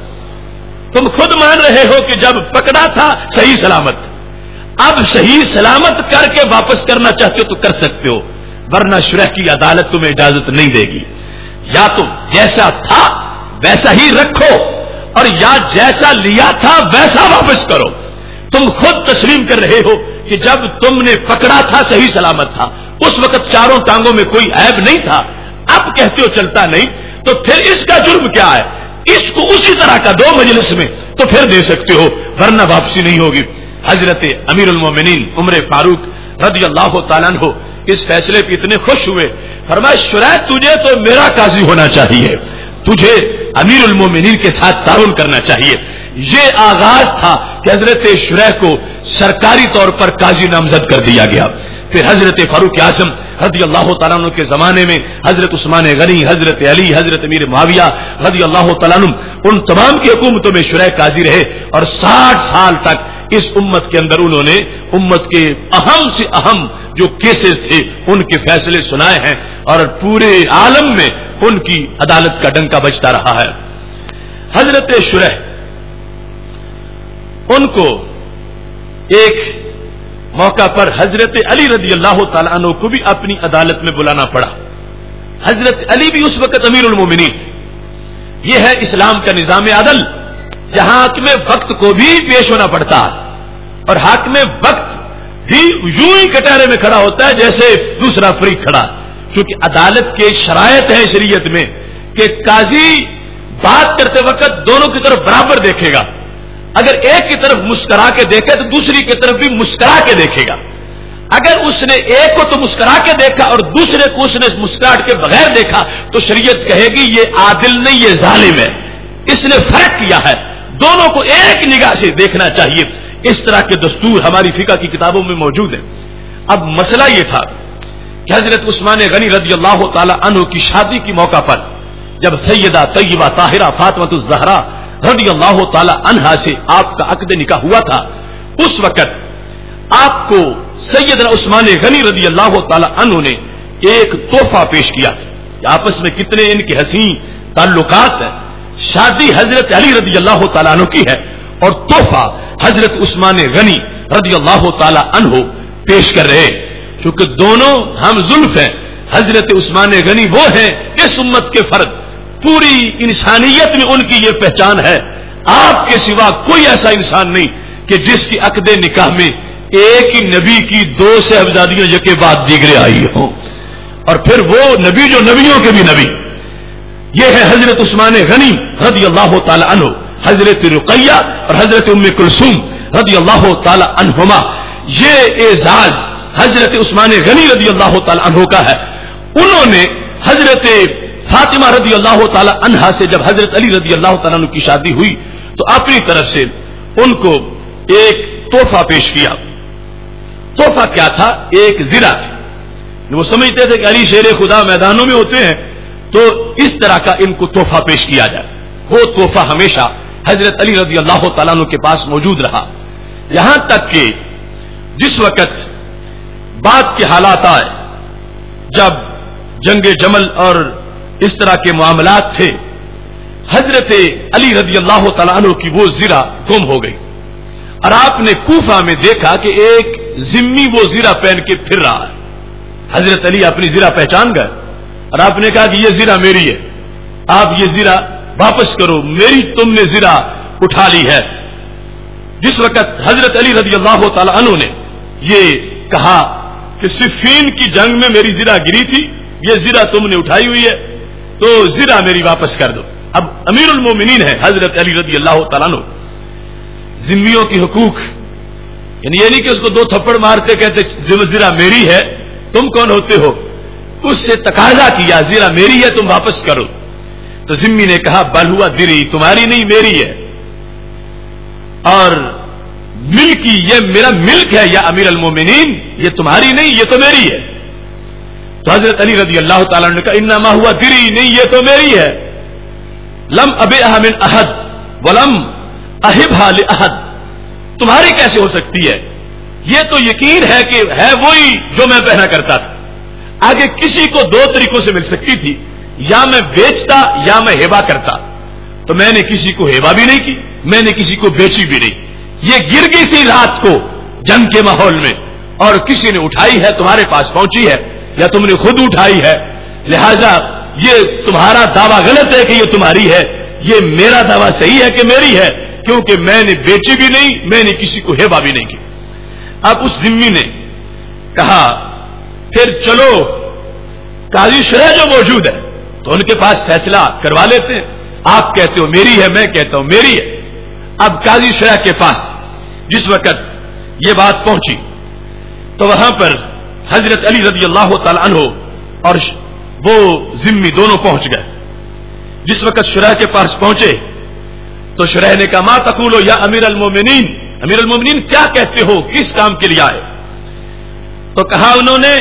[SPEAKER 1] تم خود مان رہے ہو کہ جب پکڑا تھا صحیح سلامت، اب صحیح سلامت کر کے واپس کرنا چاہتے ہو تو کر سکتے ہو، ورنہ شریح کی عدالت تمہیں اجازت نہیں دے گی۔ یا تو جیسا تھا ویسا ہی رکھو اور یا جیسا لیا تھا ویسا واپس کرو۔ تم خود تسلیم کر رہے ہو کہ جب تم نے پکڑا تھا صحیح سلامت تھا، اس وقت چاروں ٹانگوں میں کوئی عیب نہیں تھا، اب کہتے ہو چلتا نہیں، تو پھر اس کا جرم کیا ہے؟ اس کو اسی طرح کا دو مجلس میں تو پھر دے سکتے ہو، ورنہ واپسی نہیں ہوگی۔ حضرت امیر المومنین عمر فاروق رضی اللہ تعالیٰ عنہ اس فیصلے پہ اتنے خوش ہوئے، فرمایا شریح تجھے تو میرا قاضی ہونا چاہیے، تجھے امیر المومنین کے ساتھ تعاون کرنا چاہیے۔ یہ آغاز تھا کہ حضرت شریح کو سرکاری طور پر قاضی نامزد کر دیا گیا۔ پھر حضرت فاروق اعظم رضی اللہ تعالیٰ عنہ کے زمانے میں حضرت عثمان غنی، حضرت علی، حضرت امیر معاویہ رضی اللہ تعالیٰ عنہ، ان تمام کی حکومتوں میں شریح قاضی رہے اور 60 سال تک اس امت کے اندر انہوں نے امت کے اہم سے اہم جو کیسز تھے ان کے فیصلے سنائے ہیں اور پورے عالم میں ان کی عدالت کا ڈنکا بجتا رہا ہے۔ حضرت شریح ان کو ایک موقع پر حضرت علی رضی اللہ تعالیٰ عنہ کو بھی اپنی عدالت میں بلانا پڑا۔ حضرت علی بھی اس وقت امیر المومنین تھے۔ یہ ہے اسلام کا نظام عدل، جہاں حاکم وقت کو بھی پیش ہونا پڑتا ہے اور حاکم وقت بھی یوں ہی کٹارے میں کھڑا ہوتا ہے جیسے دوسرا فریق کھڑا، کیونکہ عدالت کے شرائط ہے شریعت میں کہ قاضی بات کرتے وقت دونوں کی طرف برابر دیکھے گا، اگر ایک کی طرف مسکرا کے دیکھے تو دوسری کی طرف بھی مسکرا کے دیکھے گا، اگر اس نے ایک کو تو مسکرا کے دیکھا اور دوسرے کو اس نے مسکراہٹ کے بغیر دیکھا تو شریعت کہے گی یہ عادل نہیں، یہ ظالم ہے، اس نے فرق کیا ہے، دونوں کو ایک نگاہ سے دیکھنا چاہیے۔ اس طرح کے دستور ہماری فقہ کی کتابوں میں موجود ہیں۔ اب مسئلہ یہ تھا کہ حضرت عثمان غنی رضی اللہ تعالی عنہ کی شادی کے موقع پر جب سیدہ طیبہ طاہرہ فاطمہ الزہرا رضی اللہ تعالی عنہا سے آپ کا عقد نکاح ہوا تھا، اس وقت آپ کو سیدنا عثمان غنی رضی اللہ تعالی عنہ نے ایک تحفہ پیش کیا تھا. آپس میں کتنے ان کے حسین تعلقات ہیں. شادی حضرت علی رضی اللہ تعالیٰ عنہ کی ہے اور تحفہ حضرت عثمان غنی رضی اللہ تعالیٰ عنہ پیش کر رہے. چونکہ دونوں ہم زلف ہیں. حضرت عثمان غنی وہ ہیں اس امت کے فرد, پوری انسانیت میں ان کی یہ پہچان ہے. آپ کے سوا کوئی ایسا انسان نہیں کہ جس کی عقد نکاح میں ایک ہی نبی کی 2 صاحبزادیاں یکے بعد دیگرے آئی ہوں, اور پھر وہ نبی جو نبیوں کے بھی نبی. یہ ہے حضرت عثمان غنی رضی اللہ تعالی عنہ, حضرت رقیہ اور حضرت ام کلثوم رضی اللہ تعالی عنہما. یہ اعزاز حضرت عثمان غنی رضی اللہ تعالی عنہ کا ہے. انہوں نے حضرت فاطمہ رضی اللہ تعالی عنہا سے جب حضرت علی رضی اللہ تعالی عنہ کی شادی ہوئی تو اپنی طرف سے ان کو ایک تحفہ پیش کیا. تحفہ کیا تھا؟ ایک زرہ تھی. وہ سمجھتے تھے کہ علی شیر خدا میدانوں میں ہوتے ہیں تو اس طرح کا ان کو تحفہ پیش کیا جائے. وہ تحفہ ہمیشہ حضرت علی رضی اللہ تعالیٰ عنہ کے پاس موجود رہا, یہاں تک کہ جس وقت بعد کے حالات آئے, جب جنگ جمل اور اس طرح کے معاملات تھے, حضرت علی رضی اللہ تعالیٰ عنہ کی وہ زرہ گم ہو گئی اور آپ نے کوفہ میں دیکھا کہ ایک ذمی وہ زرہ پہن کے پھر رہا ہے. حضرت علی اپنی زرہ پہچان گئے اور آپ نے کہا کہ یہ زرہ میری ہے, آپ یہ زرہ واپس کرو, میری تم نے زرہ اٹھا لی ہے. جس وقت حضرت علی رضی اللہ تعالی عنہ نے یہ کہا کہ صفین کی جنگ میں میری زرہ گری تھی, یہ زرہ تم نے اٹھائی ہوئی ہے تو زرہ میری واپس کر دو. اب امیر المومنین ہے حضرت علی رضی اللہ تعالیٰ عنہ. ذمیوں کی حقوق, یعنی یہ نہیں کہ اس کو 2 تھپڑ مارتے کہتے زرہ میری ہے, تم کون ہوتے ہو, اس سے تقاضا کیا زرہ میری ہے تم واپس کرو. تو ذمی نے کہا بل ہوا دری, تمہاری نہیں میری ہے, اور ملکی یہ میرا ملک ہے یا امیر المومنین, یہ تمہاری نہیں یہ تو میری ہے. تو حضرت علی رضی اللہ تعالیٰ نے کہا انما ہوا دری, نہیں یہ تو میری ہے. لم ابئها من احد ولم اہبها لاحد, تمہاری کیسے ہو سکتی ہے, یہ تو یقین ہے کہ ہے وہی جو میں پہنا کرتا تھا. آگے کسی کو 2 طریقوں سے مل سکتی تھی, یا میں بیچتا یا میں ہیبا کرتا, تو میں نے کسی کو ہیبا بھی نہیں کی, میں نے کسی کو بیچی بھی نہیں. یہ گر گئی تھی رات کو جنگ کے ماحول میں اور کسی نے اٹھائی ہے, تمہارے پاس پہنچی ہے یا تم نے خود اٹھائی ہے, لہذا یہ تمہارا دعویٰ غلط ہے کہ یہ تمہاری ہے, یہ میرا دعویٰ صحیح ہے کہ میری ہے, کیونکہ میں نے بیچی بھی نہیں, میں نے کسی کو ہیبا بھی نہیں کی. اب اس ذمی نے کہا پھر چلو قاضی شرح جو موجود ہے تو ان کے پاس فیصلہ کروا لیتے ہیں. آپ کہتے ہو میری ہے, میں کہتا ہوں میری ہے. اب قاضی شرح کے پاس جس وقت یہ بات پہنچی تو وہاں پر حضرت علی رضی اللہ تعالی عنہ اور وہ ذمی دونوں پہنچ گئے. جس وقت شرح کے پاس پہنچے تو شرح نے کہا ما تقولو یا امیر المومنین, امیر المومنین کیا کہتے ہو, کس کام کے لیے آئے؟ تو کہا انہوں نے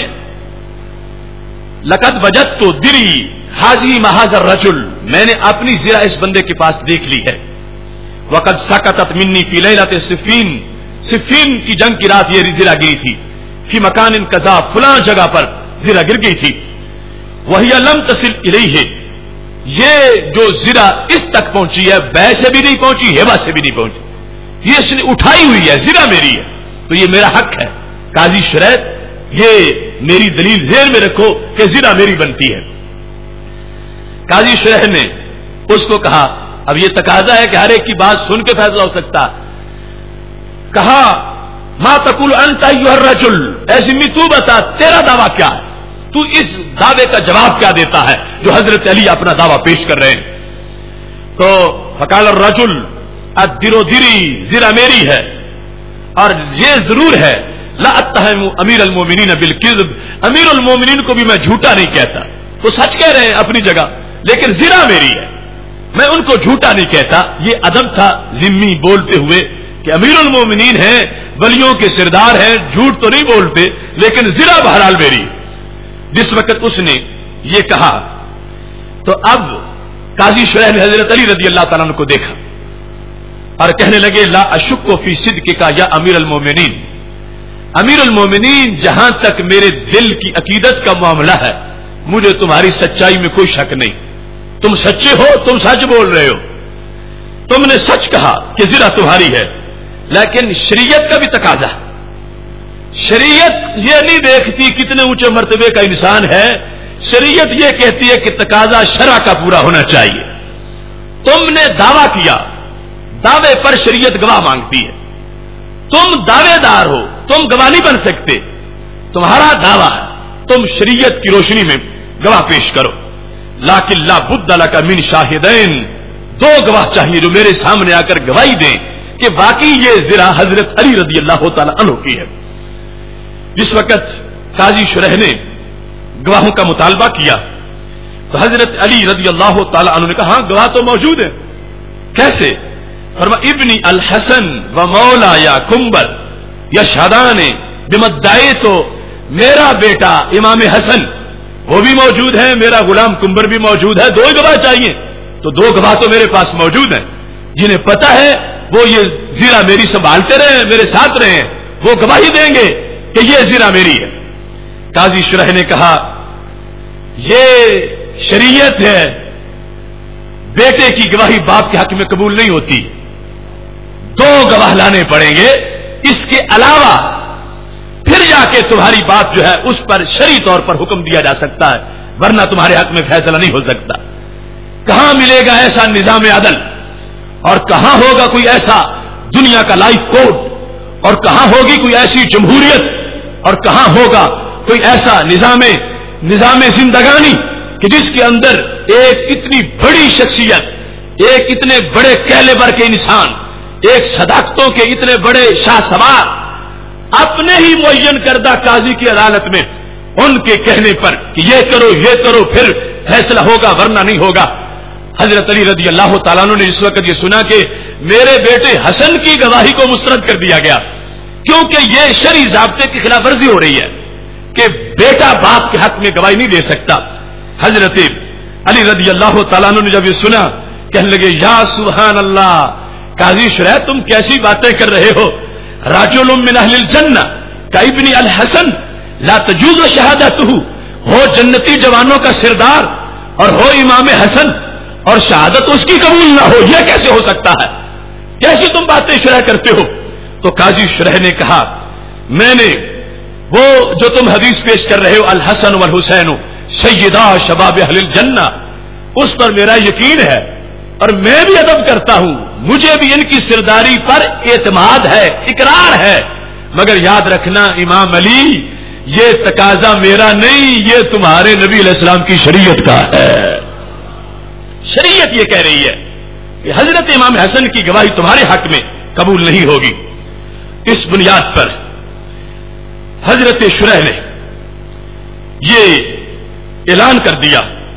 [SPEAKER 1] لقد وجدت دری حاضی محاذ الرجل, میں نے اپنی زرہ اس بندے کے پاس دیکھ لی ہے. وقد سقطت منی فی لیلۃ صفین, صفین کی جنگ کی رات یہ زرہ گری تھی. فی مکان کذا, فلاں جگہ پر زرہ گر گئی تھی. وہی لم تصل الیہ, یہ جو زرہ اس تک پہنچی ہے بے سے بھی نہیں پہنچی, ہیبا سے بھی نہیں پہنچی, یہ اس نے اٹھائی ہوئی ہے, زرہ میری ہے تو یہ میرا حق ہے. قاضی شرح یہ میری دلیل ذہن میں رکھو کہ زرہ میری بنتی ہے. قاضی شرح نے اس کو کہا, اب یہ تقاضا ہے کہ ہر ایک کی بات سن کے فیصلہ ہو سکتا. کہا ما تقول انت ایھا الرجل, اے ذمی تو بتا تیرا دعویٰ کیا ہے, تو اس دعوے کا جواب کیا دیتا ہے جو حضرت علی اپنا دعویٰ پیش کر رہے ہیں. تو فقال الرجل الدر دری, زرہ میری ہے اور یہ ضرور ہے لا اتہم امیر المومنین بالکذب, امیر المومنین کو بھی میں جھوٹا نہیں کہتا, وہ سچ کہہ رہے ہیں اپنی جگہ, لیکن زرہ میری ہے, میں ان کو جھوٹا نہیں کہتا. یہ ادب تھا ذمی بولتے ہوئے کہ امیر المومنین ہیں, ولیوں کے سردار ہیں, جھوٹ تو نہیں بولتے, لیکن زرہ بہرحال میری. جس وقت اس نے یہ کہا تو اب قاضی شرح نے حضرت علی رضی اللہ تعالیٰ عنہ کو دیکھا اور کہنے لگے لا اشک فی صدقک یا امیر المومنین, امیر المومنین جہاں تک میرے دل کی عقیدت کا معاملہ ہے مجھے تمہاری سچائی میں کوئی شک نہیں. تم سچے ہو, تم سچ بول رہے ہو, تم نے سچ کہا کہ زرہ تمہاری ہے, لیکن شریعت کا بھی تقاضا. شریعت یہ نہیں دیکھتی کتنے اونچے مرتبے کا انسان ہے, شریعت یہ کہتی ہے کہ تقاضا شرع کا پورا ہونا چاہیے. تم نے دعویٰ کیا, دعوے پر شریعت گواہ مانگتی ہے. تم دعوے دار ہو, تم گواہ نہیں بن سکتے, تمہارا دعویٰ ہے, تم شریعت کی روشنی میں گواہ پیش کرو. لیکن لا بد لک من شاہدین, دو گواہ چاہیے جو میرے سامنے آ کر گواہی دیں کہ واقعی یہ زرہ حضرت علی رضی اللہ تعالی عنہ کی ہے. جس وقت قاضی شرح نے گواہوں کا مطالبہ کیا تو حضرت علی رضی اللہ تعالی عنہ نے کہا ہاں گواہ تو موجود ہے. کیسے؟ فرمایا ابنی الحسن و مولا یا کمبر یشہدان بمدعی, تو میرا بیٹا امام حسن وہ بھی موجود ہے, میرا غلام کمبر بھی موجود ہے, دو ہی گواہ چاہیے. تو دو گواہ تو میرے پاس موجود ہیں, جنہیں پتا ہے وہ یہ زرہ میری سنبھالتے رہے, میرے ساتھ رہے ہیں, وہ گواہی دیں گے کہ یہ زرہ میری ہے. قاضی شرح نے کہا یہ شریعت ہے, بیٹے کی گواہی باپ کے حق میں قبول نہیں ہوتی, دو گواہ لانے پڑیں گے, اس کے علاوہ پھر جا کے تمہاری بات جو ہے اس پر شرعی طور پر حکم دیا جا سکتا ہے, ورنہ تمہارے حق میں فیصلہ نہیں ہو سکتا. کہاں ملے گا ایسا نظام عدل, اور کہاں ہوگا کوئی ایسا دنیا کا لائف کوڈ, اور کہاں ہوگی کوئی ایسی جمہوریت, اور کہاں ہوگا کوئی ایسا نظام زندگانی کہ جس کے اندر ایک اتنی بڑی شخصیت, ایک اتنے بڑے کیلیبر کے انسان, ایک صداقتوں کے اتنے بڑے شاہ سوار اپنے ہی معین کردہ قاضی کی عدالت میں ان کے کہنے پر کہ یہ کرو پھر فیصلہ ہوگا ورنہ نہیں ہوگا. حضرت علی رضی اللہ تعالیٰ عنہ نے اس وقت یہ سنا کہ میرے بیٹے حسن کی گواہی کو مسترد کر دیا گیا, کیونکہ یہ شرعی ضابطے کی خلاف ورزی ہو رہی ہے کہ بیٹا باپ کے حق میں گواہی نہیں دے سکتا. حضرت علی رضی اللہ تعالیٰ عنہ نے جب یہ سنا کہنے لگے یا سبحان اللہ, قاضی شرح تم کیسی باتیں کر رہے ہو, رجل من اہل الجنہ کابن الحسن لا تجوز شہادتہ, ہو جنتی جوانوں کا سردار اور ہو امام حسن اور شہادت اس کی قبول نہ ہو, یہ کیسے ہو سکتا ہے, کیسی تم باتیں شرح کرتے ہو. تو قاضی شرح نے کہا میں نے وہ جو تم حدیث پیش کر رہے ہو الحسن والحسین سیدا شباب اہل الجنہ, اس پر میرا یقین ہے اور میں بھی ادب کرتا ہوں, مجھے بھی ان کی سرداری پر اعتماد ہے, اقرار ہے, مگر یاد رکھنا امام علی یہ تقاضا میرا نہیں, یہ تمہارے نبی علیہ السلام کی شریعت کا ہے. شریعت یہ کہہ رہی ہے کہ حضرت امام حسن کی گواہی تمہارے حق میں قبول نہیں ہوگی. اس بنیاد پر حضرت شرح نے یہ اعلان کر دیا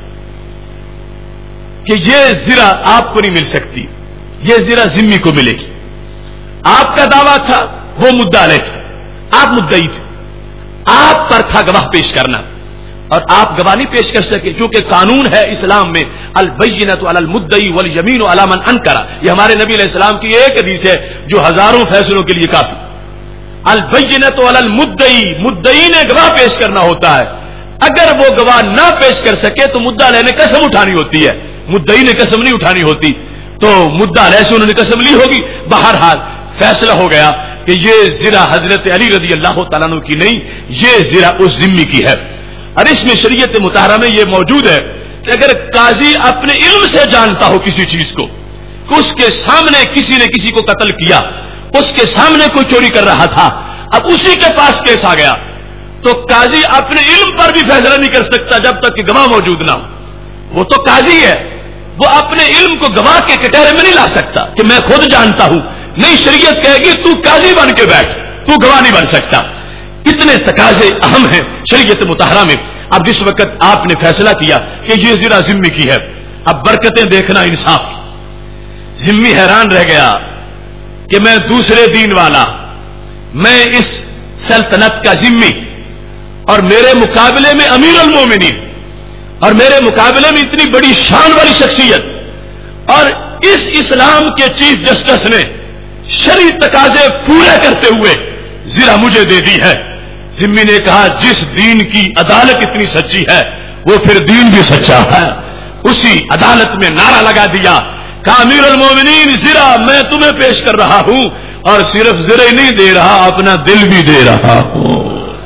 [SPEAKER 1] کہ یہ زرہ آپ کو نہیں مل سکتی, یہ زرہ ذمہ کو ملے گی. آپ کا دعویٰ تھا, وہ مدعا علیہ تھے, آپ مدعی تھے, آپ پر تھا گواہ پیش کرنا, اور آپ گواہ نہیں پیش کر سکے چونکہ قانون ہے اسلام میں البینۃ علی المدعی والیمین علی من انکر. یہ ہمارے نبی علیہ السلام کی ایک حدیث ہے جو ہزاروں فیصلوں کے لیے کافی. البینۃ علی المدعی, مدعی نے گواہ پیش کرنا ہوتا ہے, اگر وہ گواہ نہ پیش کر سکے تو مدعا علیہ نے قسم اٹھانی ہوتی ہے, مدعی نے قسم نہیں اٹھانی ہوتی. تو مدعا علیہ سے انہوں نے قسم لی ہوگی. بہرحال فیصلہ ہو گیا کہ یہ زرہ حضرت علی رضی اللہ تعالیٰ عنہ کی نہیں, یہ زرہ اس ذمہ کی ہے. اور اس میں شریعت مطہرہ میں یہ موجود ہے کہ اگر قاضی اپنے علم سے جانتا ہو کسی چیز کو کہ اس کے سامنے کسی نے کسی کو قتل کیا, اس کے سامنے کوئی چوری کر رہا تھا, اب اسی کے پاس کیس آ گیا, تو قاضی اپنے علم پر بھی فیصلہ نہیں کر سکتا جب تک کہ گواہ موجود نہ ہو. وہ تو قاضی ہے, وہ اپنے علم کو گواہ کے کٹہرے میں نہیں لا سکتا کہ میں خود جانتا ہوں. نہیں, شریعت کہے گی تو قاضی بن کے بیٹھ, تو گواہ نہیں بن سکتا. اتنے تقاضے اہم ہیں شریعت مطہرہ میں. اب جس وقت آپ نے فیصلہ کیا کہ یہ زرہ ذمہ کی ہے, اب برکتیں دیکھنا انصاف کی. ذمہ حیران رہ گیا کہ میں دوسرے دین والا, میں اس سلطنت کا ذمہ, اور میرے مقابلے میں امیر المومنین, اور میرے مقابلے میں اتنی بڑی شان والی شخصیت, اور اس اسلام کے چیف جسٹس نے شرعی تقاضے پورے کرتے ہوئے زرہ مجھے دے دی ہے۔ ذمی نے کہا جس دین کی عدالت اتنی سچی ہے وہ پھر دین بھی سچا ہے۔ اسی عدالت میں نعرہ لگا دیا کہ امیر المومنین زرہ میں تمہیں پیش کر رہا ہوں، اور صرف زرہ نہیں دے رہا، اپنا دل بھی دے رہا ہوں۔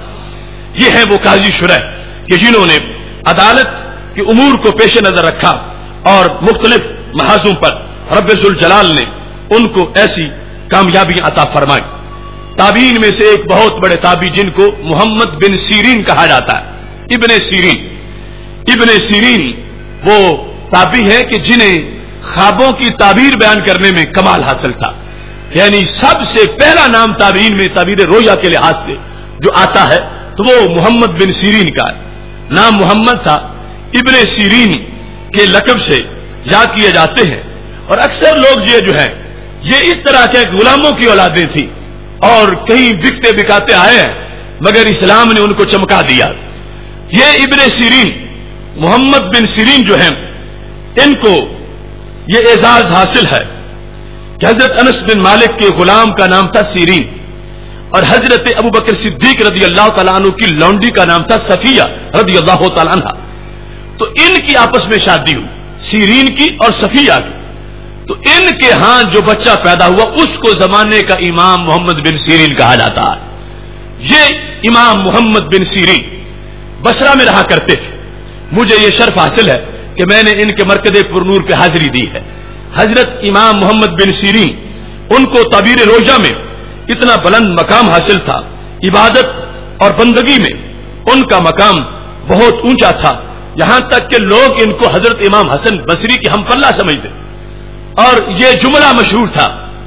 [SPEAKER 1] یہ ہے وہ قاضی شرح کہ جنہوں نے عدالت کے امور کو پیش نظر رکھا اور مختلف محاذوں پر رب ذوالجلال نے ان کو ایسی کامیابی عطا فرمائی۔ تابعین میں سے ایک بہت بڑے تابعی جن کو محمد بن سیرین کہا جاتا ہے، ابن سیرین۔ ابن سیرین وہ تابعی ہے کہ جنہیں خوابوں کی تعبیر بیان کرنے میں کمال حاصل تھا، یعنی سب سے پہلا نام تابعین میں تعبیر رویا کے لحاظ سے جو آتا ہے تو وہ محمد بن سیرین کا ہے۔ نام محمد تھا، ابن سیرین کے لقب سے یاد کیے جاتے ہیں، اور اکثر لوگ یہ جو ہے یہ اس طرح کے غلاموں کی اولادیں تھیں اور کہیں بکتے بکاتے آئے ہیں، مگر اسلام نے ان کو چمکا دیا۔ یہ ابن سیرین محمد بن سیرین جو ہیں ان کو یہ اعزاز حاصل ہے کہ حضرت انس بن مالک کے غلام کا نام تھا سیرین، اور حضرت ابو بکر صدیق رضی اللہ تعالیٰ عنہ کی لونڈی کا نام تھا صفیہ رضی اللہ تعالیٰ عنہ۔ تو ان کی آپس میں شادی ہوئی، سیرین کی اور صفیہ کی۔ تو ان کے ہاں جو بچہ پیدا ہوا اس کو زمانے کا امام محمد بن سیرین کہا جاتا ہے۔ یہ امام محمد بن سیرین بصرہ میں رہا کرتے تھے۔ مجھے یہ شرف حاصل ہے کہ میں نے ان کے مرکز پرنور پہ حاضری دی ہے۔ حضرت امام محمد بن سیرین ان کو تعبیر روزہ میں اتنا بلند مقام حاصل تھا، عبادت اور بندگی میں ان کا مقام بہت اونچا تھا، یہاں تک کہ لوگ ان کو حضرت امام حسن بصری کی ہم پلہ سمجھتے، اور یہ جملہ مشہور تھا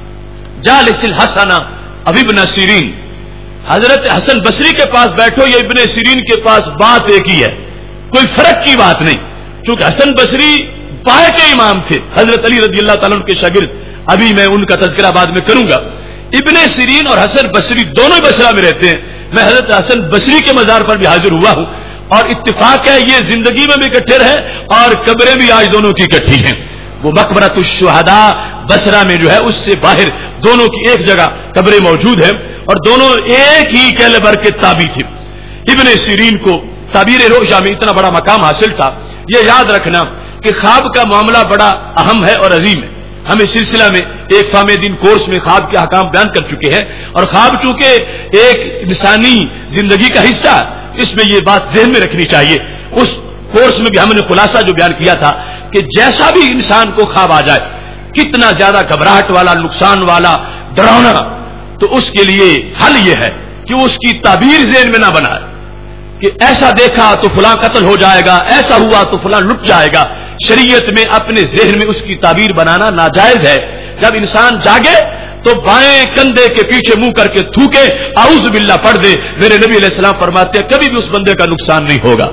[SPEAKER 1] جالس الحسن اب ابن سیرین، حضرت حسن بصری کے پاس بیٹھو یا ابن سیرین کے پاس بات ایک ہی ہے، کوئی فرق کی بات نہیں، چونکہ حسن بصری پائے کے امام تھے، حضرت علی رضی اللہ تعالیٰ عنہ کے شاگرد، ابھی میں ان کا تذکرہ بعد میں کروں گا۔ ابن سیرین اور حسن بصری دونوں بصرہ میں رہتے ہیں، میں حضرت حسن بصری کے مزار پر بھی حاضر ہوا ہوں، اور اتفاق ہے یہ زندگی میں بھی اکٹھے رہے اور قبریں بھی آج دونوں کی اکٹھی ہیں۔ وہ مقبرۃ الشہداء بصرہ میں جو ہے اس سے باہر دونوں کی ایک جگہ قبریں موجود ہیں، اور دونوں ایک ہی کیلیبر کے تابعی تھے۔ ابن سیرین کو تعبیر روشہ میں اتنا بڑا مقام حاصل تھا۔ یہ یاد رکھنا کہ خواب کا معاملہ بڑا اہم ہے اور عظیم ہے۔ ہم اس سلسلہ میں ایک فہم دین کورس میں خواب کے احکام بیان کر چکے ہیں، اور خواب چونکہ ایک انسانی زندگی کا حصہ ہے، اس میں یہ بات ذہن میں رکھنی چاہیے۔ اس کورس میں بھی ہم نے خلاصہ جو بیان کیا تھا کہ جیسا بھی انسان کو خواب آ جائے، کتنا زیادہ گھبراہٹ والا، نقصان والا، ڈراؤنا، تو اس کے لیے حل یہ ہے کہ وہ اس کی تعبیر ذہن میں نہ بنائے کہ ایسا دیکھا تو فلاں قتل ہو جائے گا، ایسا ہوا تو فلاں لٹ جائے گا۔ شریعت میں اپنے ذہن میں اس کی تعبیر بنانا ناجائز ہے۔ جب انسان جاگے تو بائیں کندھے کے پیچھے منہ کر کے تھوکے اعوذ باللہ پڑھ دے، میرے نبی علیہ السلام فرماتے ہیں کبھی بھی اس بندے کا نقصان نہیں ہوگا۔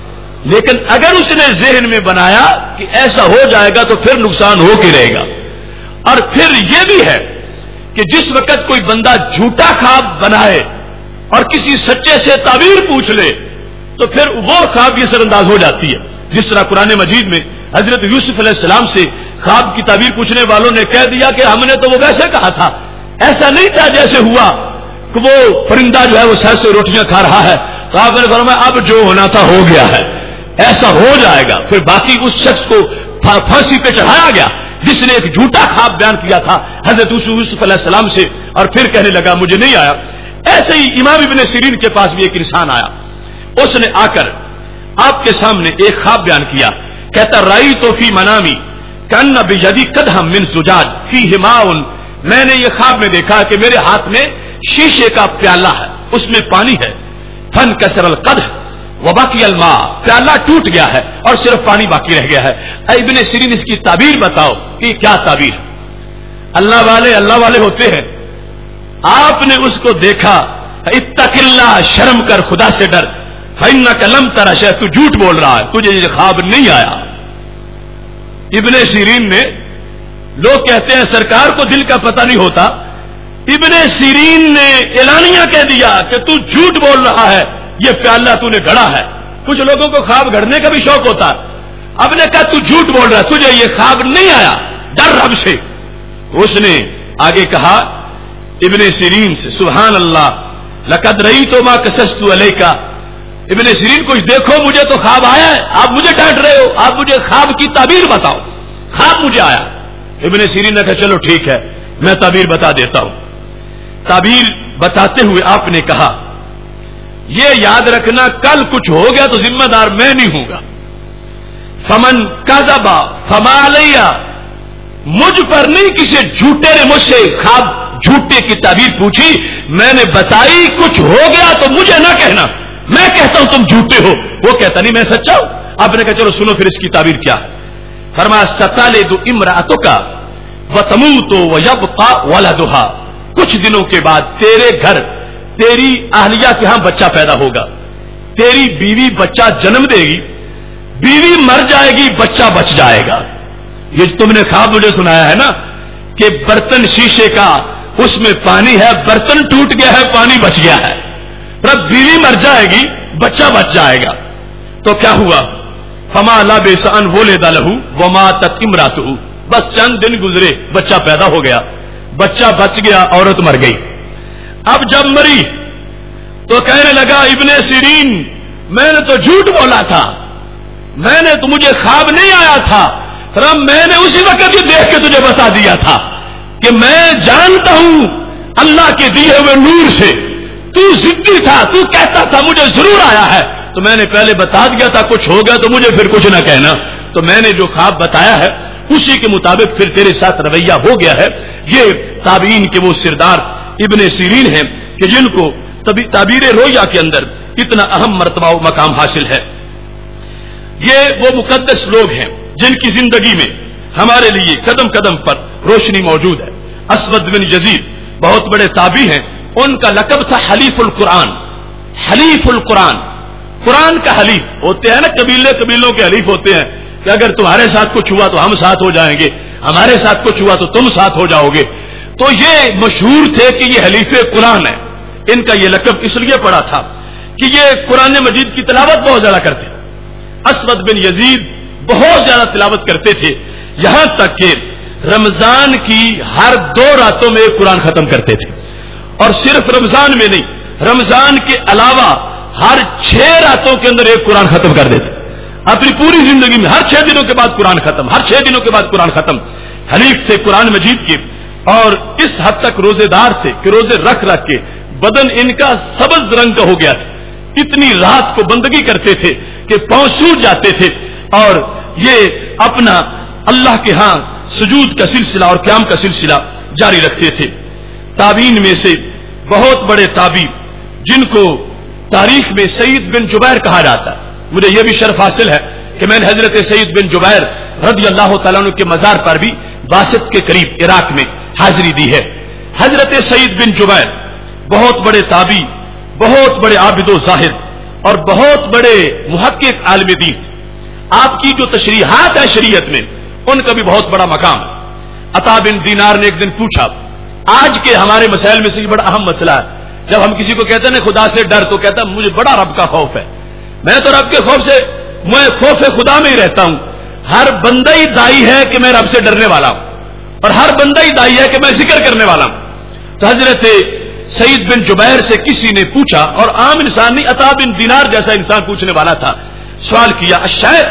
[SPEAKER 1] لیکن اگر اس نے ذہن میں بنایا کہ ایسا ہو جائے گا تو پھر نقصان ہو کے رہے گا۔ اور پھر یہ بھی ہے کہ جس وقت کوئی بندہ جھوٹا خواب بنائے اور کسی سچے سے تعبیر پوچھ لے تو پھر وہ خواب یہ سر انداز ہو جاتی ہے۔ جس طرح قرآن مجید میں حضرت یوسف علیہ السلام سے خواب کی تعبیر پوچھنے والوں نے کہہ دیا کہ ہم نے تو وہ ویسے کہا تھا، ایسا نہیں تھا جیسے ہوا کہ وہ پرندہ جو ہے وہ سر سے روٹیاں کھا رہا ہے۔ تو آپ نے فرمایا اب جو ہونا تھا ہو گیا ہے، ایسا ہو جائے گا۔ پھر باقی اس شخص کو پھانسی پہ چڑھایا گیا جس نے ایک جھوٹا خواب بیان کیا تھا حضرت یوسف علیہ السلام سے، اور پھر کہنے لگا مجھے نہیں آیا۔ ایسے ہی امام ابن سیرین کے پاس بھی ایک انسان آیا، اس نے آ کر آپ کے سامنے ایک خواب بیان کیا، کہتا رائی تو فی منامی کن بیدی قدحم من زجاج فیہ ماء، میں نے یہ خواب میں دیکھا کہ میرے ہاتھ میں شیشے کا پیالہ ہے، اس میں پانی ہے، فن کسر القدح وباقی الماء، پیالہ ٹوٹ گیا ہے اور صرف پانی باقی رہ گیا ہے۔ اے ابن سیرین اس کی تعبیر بتاؤ کہ کیا تعبیر ہے؟ اللہ والے ہوتے ہیں۔ آپ نے اس کو دیکھا، اتق اللہ، شرم کر، خدا سے ڈر، فإنک لم تر شیئا، تو جھوٹ بول رہا ہے، تجھے یہ خواب نہیں آیا۔ ابن سیرین نے، لوگ کہتے ہیں سرکار کو دل کا پتہ نہیں ہوتا، ابن سیرین نے اعلانیہ کہہ دیا کہ تو جھوٹ بول رہا ہے، یہ پیالہ تو نے گھڑا ہے۔ کچھ لوگوں کو خواب گھڑنے کا بھی شوق ہوتا ہے، اب نے کہا تو جھوٹ بول رہا ہے، تجھے یہ خواب نہیں آیا، ڈر رب سے۔ اس نے آگے کہا ابن سیرین سے، سبحان اللہ لقد رأیت ما قصصت علیک، ابن سیرین کچھ دیکھو مجھے تو خواب آیا ہے، آپ مجھے ڈانٹ رہے ہو، آپ مجھے خواب کی تعبیر بتاؤ، خواب مجھے آیا۔ ابن سیرین نے کہا چلو ٹھیک ہے میں تعبیر بتا دیتا ہوں۔ تعبیر بتاتے ہوئے آپ نے کہا یہ یاد رکھنا کل کچھ ہو گیا تو ذمہ دار میں نہیں ہوں گا، فمن کذب فما علیہ، مجھ پر نہیں، کسی جھوٹے نے مجھ سے خواب جھوٹے کی تعبیر پوچھی، میں نے بتائی، کچھ ہو گیا تو مجھے نہ کہنا، میں کہتا ہوں تم جھوٹے ہو، وہ کہتا نہیں میں سچا ہوں۔ آپ نے کہا چلو سنو پھر اس کی تعبیر کیا ہے۔ فرمایا ستالد امرأتک وتموت ویبقى ولدها، کچھ دنوں کے بعد تیرے گھر تیری اہلیہ کے ہاں بچہ پیدا ہوگا، تیری بیوی بچہ جنم دے گی، بیوی مر جائے گی، بچہ بچ جائے گا۔ یہ تم نے خواب مجھے سنایا ہے نا کہ برتن شیشے کا اس میں پانی ہے، برتن ٹوٹ گیا ہے، پانی بچ گیا ہے، رب بیوی مر جائے گی، بچہ بچ جائے گا۔ تو کیا ہوا؟ فما لبث ان ولد له وماتت امراته، بس چند دن گزرے بچہ پیدا ہو گیا، بچہ بچ گیا، عورت مر گئی۔ اب جب مری تو کہنے لگا ابن سیرین میں نے تو جھوٹ بولا تھا، میں نے تو مجھے خواب نہیں آیا تھا، رب میں نے اسی وقت یہ دیکھ کے تجھے بتا دیا تھا کہ میں جانتا ہوں اللہ کے دیے ہوئے نور سے، تو ضدی تھا، تو کہتا تھا مجھے ضرور آیا ہے، تو میں نے پہلے بتا دیا تھا کچھ ہو گیا تو مجھے پھر کچھ نہ کہنا، تو میں نے جو خواب بتایا ہے اسی کے مطابق پھر تیرے ساتھ رویہ ہو گیا ہے۔ یہ تابعین کے وہ سردار ابن سیرین ہیں کہ جن کو تعبیر رویا کے اندر اتنا اہم مرتبہ و مقام حاصل ہے۔ یہ وہ مقدس لوگ ہیں جن کی زندگی میں ہمارے لیے قدم قدم پر روشنی موجود ہے۔ اسود بن یزید بہت بڑے تابعی ہیں، ان کا لقب تھا حلیف القرآن، حلیف القرآن، قرآن کا حلیف ہوتے ہیں نا، قبیلوں کے حلیف ہوتے ہیں کہ اگر تمہارے ساتھ کچھ ہوا تو ہم ساتھ ہو جائیں گے، ہمارے ساتھ کچھ ہوا تو تم ساتھ ہو جاؤ گے۔ تو یہ مشہور تھے کہ یہ حلیف قرآن ہے، ان کا یہ لقب اس لیے پڑا تھا کہ یہ قرآن مجید کی تلاوت بہت زیادہ کرتے، اسود بن یزید بہت زیادہ تلاوت کرتے تھے، یہاں تک کہ رمضان کی ہر 2 راتوں میں ایک قرآن ختم کرتے تھے، اور صرف رمضان میں نہیں، رمضان کے علاوہ ہر 6 راتوں کے اندر ایک قرآن ختم کر دیتے، اپنی پوری زندگی میں ہر 6 دنوں کے بعد قرآن ختم، ہر 6 دنوں کے بعد قرآن ختم۔ حلیف تھے قرآن مجید کے، اور اس حد تک روزے دار تھے کہ روزے رکھ رکھ کے بدن ان کا سبز رنگ کا ہو گیا تھا، اتنی رات کو بندگی کرتے تھے کہ پاؤں سوج جاتے تھے، اور یہ اپنا اللہ کے ہاں سجود کا سلسلہ اور قیام کا سلسلہ جاری رکھتے تھے۔ تابعین میں سے بہت بڑے تابعی جن کو تاریخ میں سعید بن جبیر کہا جاتا ہے، مجھے یہ بھی شرف حاصل ہے کہ میں نے حضرت سعید بن جبیر رضی اللہ تعالیٰ عنہ کے مزار پر بھی باسط کے قریب عراق میں حاضری دی ہے۔ حضرت سعید بن جبیر بہت بڑے تابعی، بہت بڑے عابد و زاہد اور بہت بڑے محقق عالم دین، آپ کی جو تشریحات ہے شریعت میں ان کا بھی بہت بڑا مقام ہے۔ عطا بن دینار نے ایک دن پوچھا، آج کے ہمارے مسائل میں سے یہ بڑا اہم مسئلہ ہے، جب ہم کسی کو کہتے ہیں خدا سے ڈر تو کہتا ہے مجھے بڑا رب کا خوف ہے، میں تو رب کے خوف سے، میں خوف خدا میں ہی رہتا ہوں، ہر بندہ ہی دائی ہے کہ میں رب سے ڈرنے والا ہوں، اور ہر بندہ ہی دائی ہے کہ میں ذکر کرنے والا ہوں۔ تو حضرت سعید بن جبیر سے کسی نے پوچھا، اور عام انسان نہیں، عطا بن دینار جیسا انسان پوچھنے والا تھا، سوال کیا، الشیخ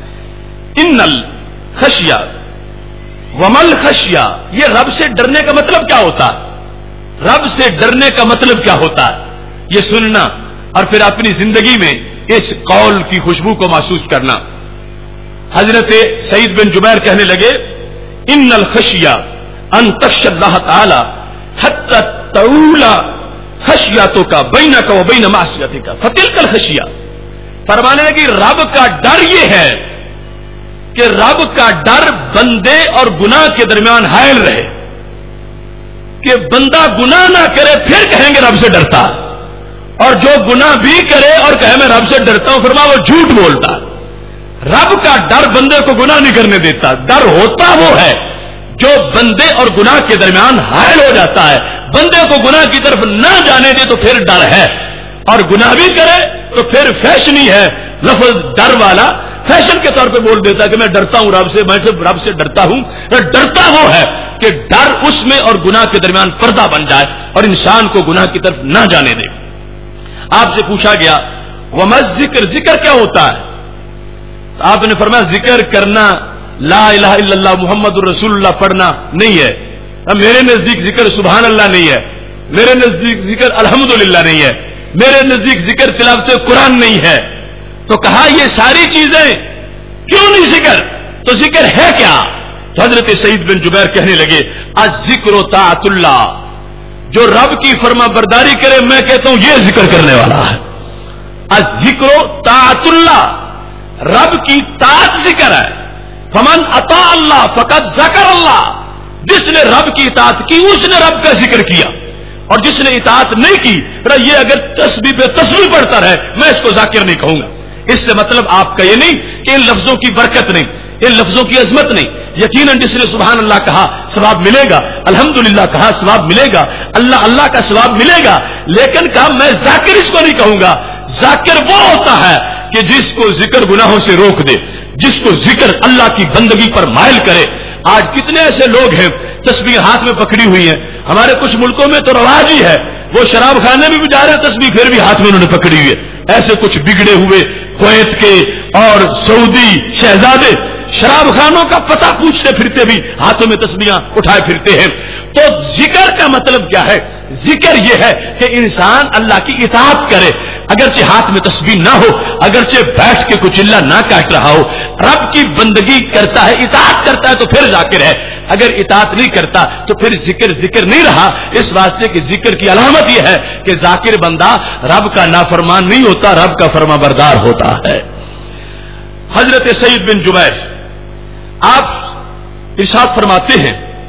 [SPEAKER 1] ان الخشیہ ومل خشیہ، یہ رب سے ڈرنے کا مطلب کیا ہوتا ہے؟ رب سے ڈرنے کا مطلب کیا ہوتا ہے؟ یہ سننا اور پھر اپنی زندگی میں اس قول کی خوشبو کو محسوس کرنا۔ حضرت سعید بن جبیر کہنے لگے، ان الخشیہ ان تخشى اللہ تعالی حتی تعول خشیتک بینک و بین معصیتک فتلک الخشیہ، فرمانے لگے رب کا ڈر یہ ہے کہ رب کا ڈر بندے اور گناہ کے درمیان حائل رہے، کہ بندہ گناہ نہ کرے پھر کہیں گے رب سے ڈرتا، اور جو گناہ بھی کرے اور کہے میں رب سے ڈرتا ہوں، فرما وہ جھوٹ بولتا۔ رب کا ڈر بندے کو گناہ نہیں کرنے دیتا، ڈر ہوتا وہ ہے جو بندے اور گناہ کے درمیان حائل ہو جاتا ہے، بندے کو گناہ کی طرف نہ جانے دے تو پھر ڈر ہے، اور گناہ بھی کرے تو پھر فیشنی ہے، لفظ ڈر والا فیشن کے طور پہ بول دیتا ہے کہ میں ڈرتا ہوں رب سے، میں رب سے ڈرتا ہوں۔ ڈرتا وہ ہے کہ ڈر اس میں اور گناہ کے درمیان پردہ بن جائے اور انسان کو گناہ کی طرف نہ جانے دے۔ آپ سے پوچھا گیا وما ذکر، ذکر کیا ہوتا ہے؟ تو آپ نے فرمایا ذکر کرنا لا الہ الا اللہ محمد الرسول اللہ پڑھنا نہیں ہے، میرے نزدیک ذکر سبحان اللہ نہیں ہے، میرے نزدیک ذکر الحمدللہ نہیں ہے، میرے نزدیک ذکر تلاوت قرآن نہیں ہے۔ تو کہا یہ ساری چیزیں کیوں نہیں ذکر؟ تو ذکر ہے کیا؟ تو حضرت سعید بن جبیر کہنے لگے الذکر طاعت اللہ، جو رب کی فرما برداری کرے میں کہتا ہوں یہ ذکر کرنے والا ہے۔ الذکر طاعت اللہ، رب کی طاعت ذکر ہے۔ فمن اطاع اللہ فقد ذکر اللہ، جس نے رب کی اطاعت کی اس نے رب کا ذکر کیا، اور جس نے اطاعت نہیں کی یہ اگر تسبیح پہ تسبیح پڑھتا رہے میں اس کو ذاکر نہیں کہوں گا۔ اس سے مطلب آپ کا یہ نہیں کہ ان لفظوں کی برکت نہیں، ان لفظوں کی عظمت نہیں، یقیناً جس نے سبحان اللہ کہا ثواب ملے گا، الحمدللہ کہا ثواب ملے گا، اللہ اللہ کا ثواب ملے گا، لیکن کہا میں ذاکر اس کو نہیں کہوں گا۔ ذاکر وہ ہوتا ہے کہ جس کو ذکر گناہوں سے روک دے، جس کو ذکر اللہ کی بندگی پر مائل کرے۔ آج کتنے ایسے لوگ ہیں تسبیح ہاتھ میں پکڑی ہوئی ہیں، ہمارے کچھ ملکوں میں تو رواج ہی ہے، وہ شراب خانے میں بھی جا رہے ہیں تسبیح پھر بھی ہاتھ میں انہوں نے پکڑی ہوئی ہے۔ ایسے کچھ بگڑے ہوئے کویت کے اور سعودی شہزادے شراب خانوں کا پتہ پوچھتے پھرتے بھی ہاتھوں میں تسبیحاں اٹھائے پھرتے ہیں۔ تو ذکر کا مطلب کیا ہے؟ ذکر یہ ہے کہ انسان اللہ کی اطاعت کرے، اگرچہ ہاتھ میں تسبیح نہ ہو، اگرچہ بیٹھ کے کچھ چلا نہ کاٹ رہا ہو، رب کی بندگی کرتا ہے، اطاعت کرتا ہے تو پھر ذاکر ہے، اگر اطاعت نہیں کرتا تو پھر ذکر نہیں رہا۔ اس واسطے کہ ذکر کی علامت یہ ہے کہ ذاکر بندہ رب کا نافرمان نہیں ہوتا، رب کا فرما بردار ہوتا ہے۔ حضرت سعید بن جبیر آپ ارشاد فرماتے ہیں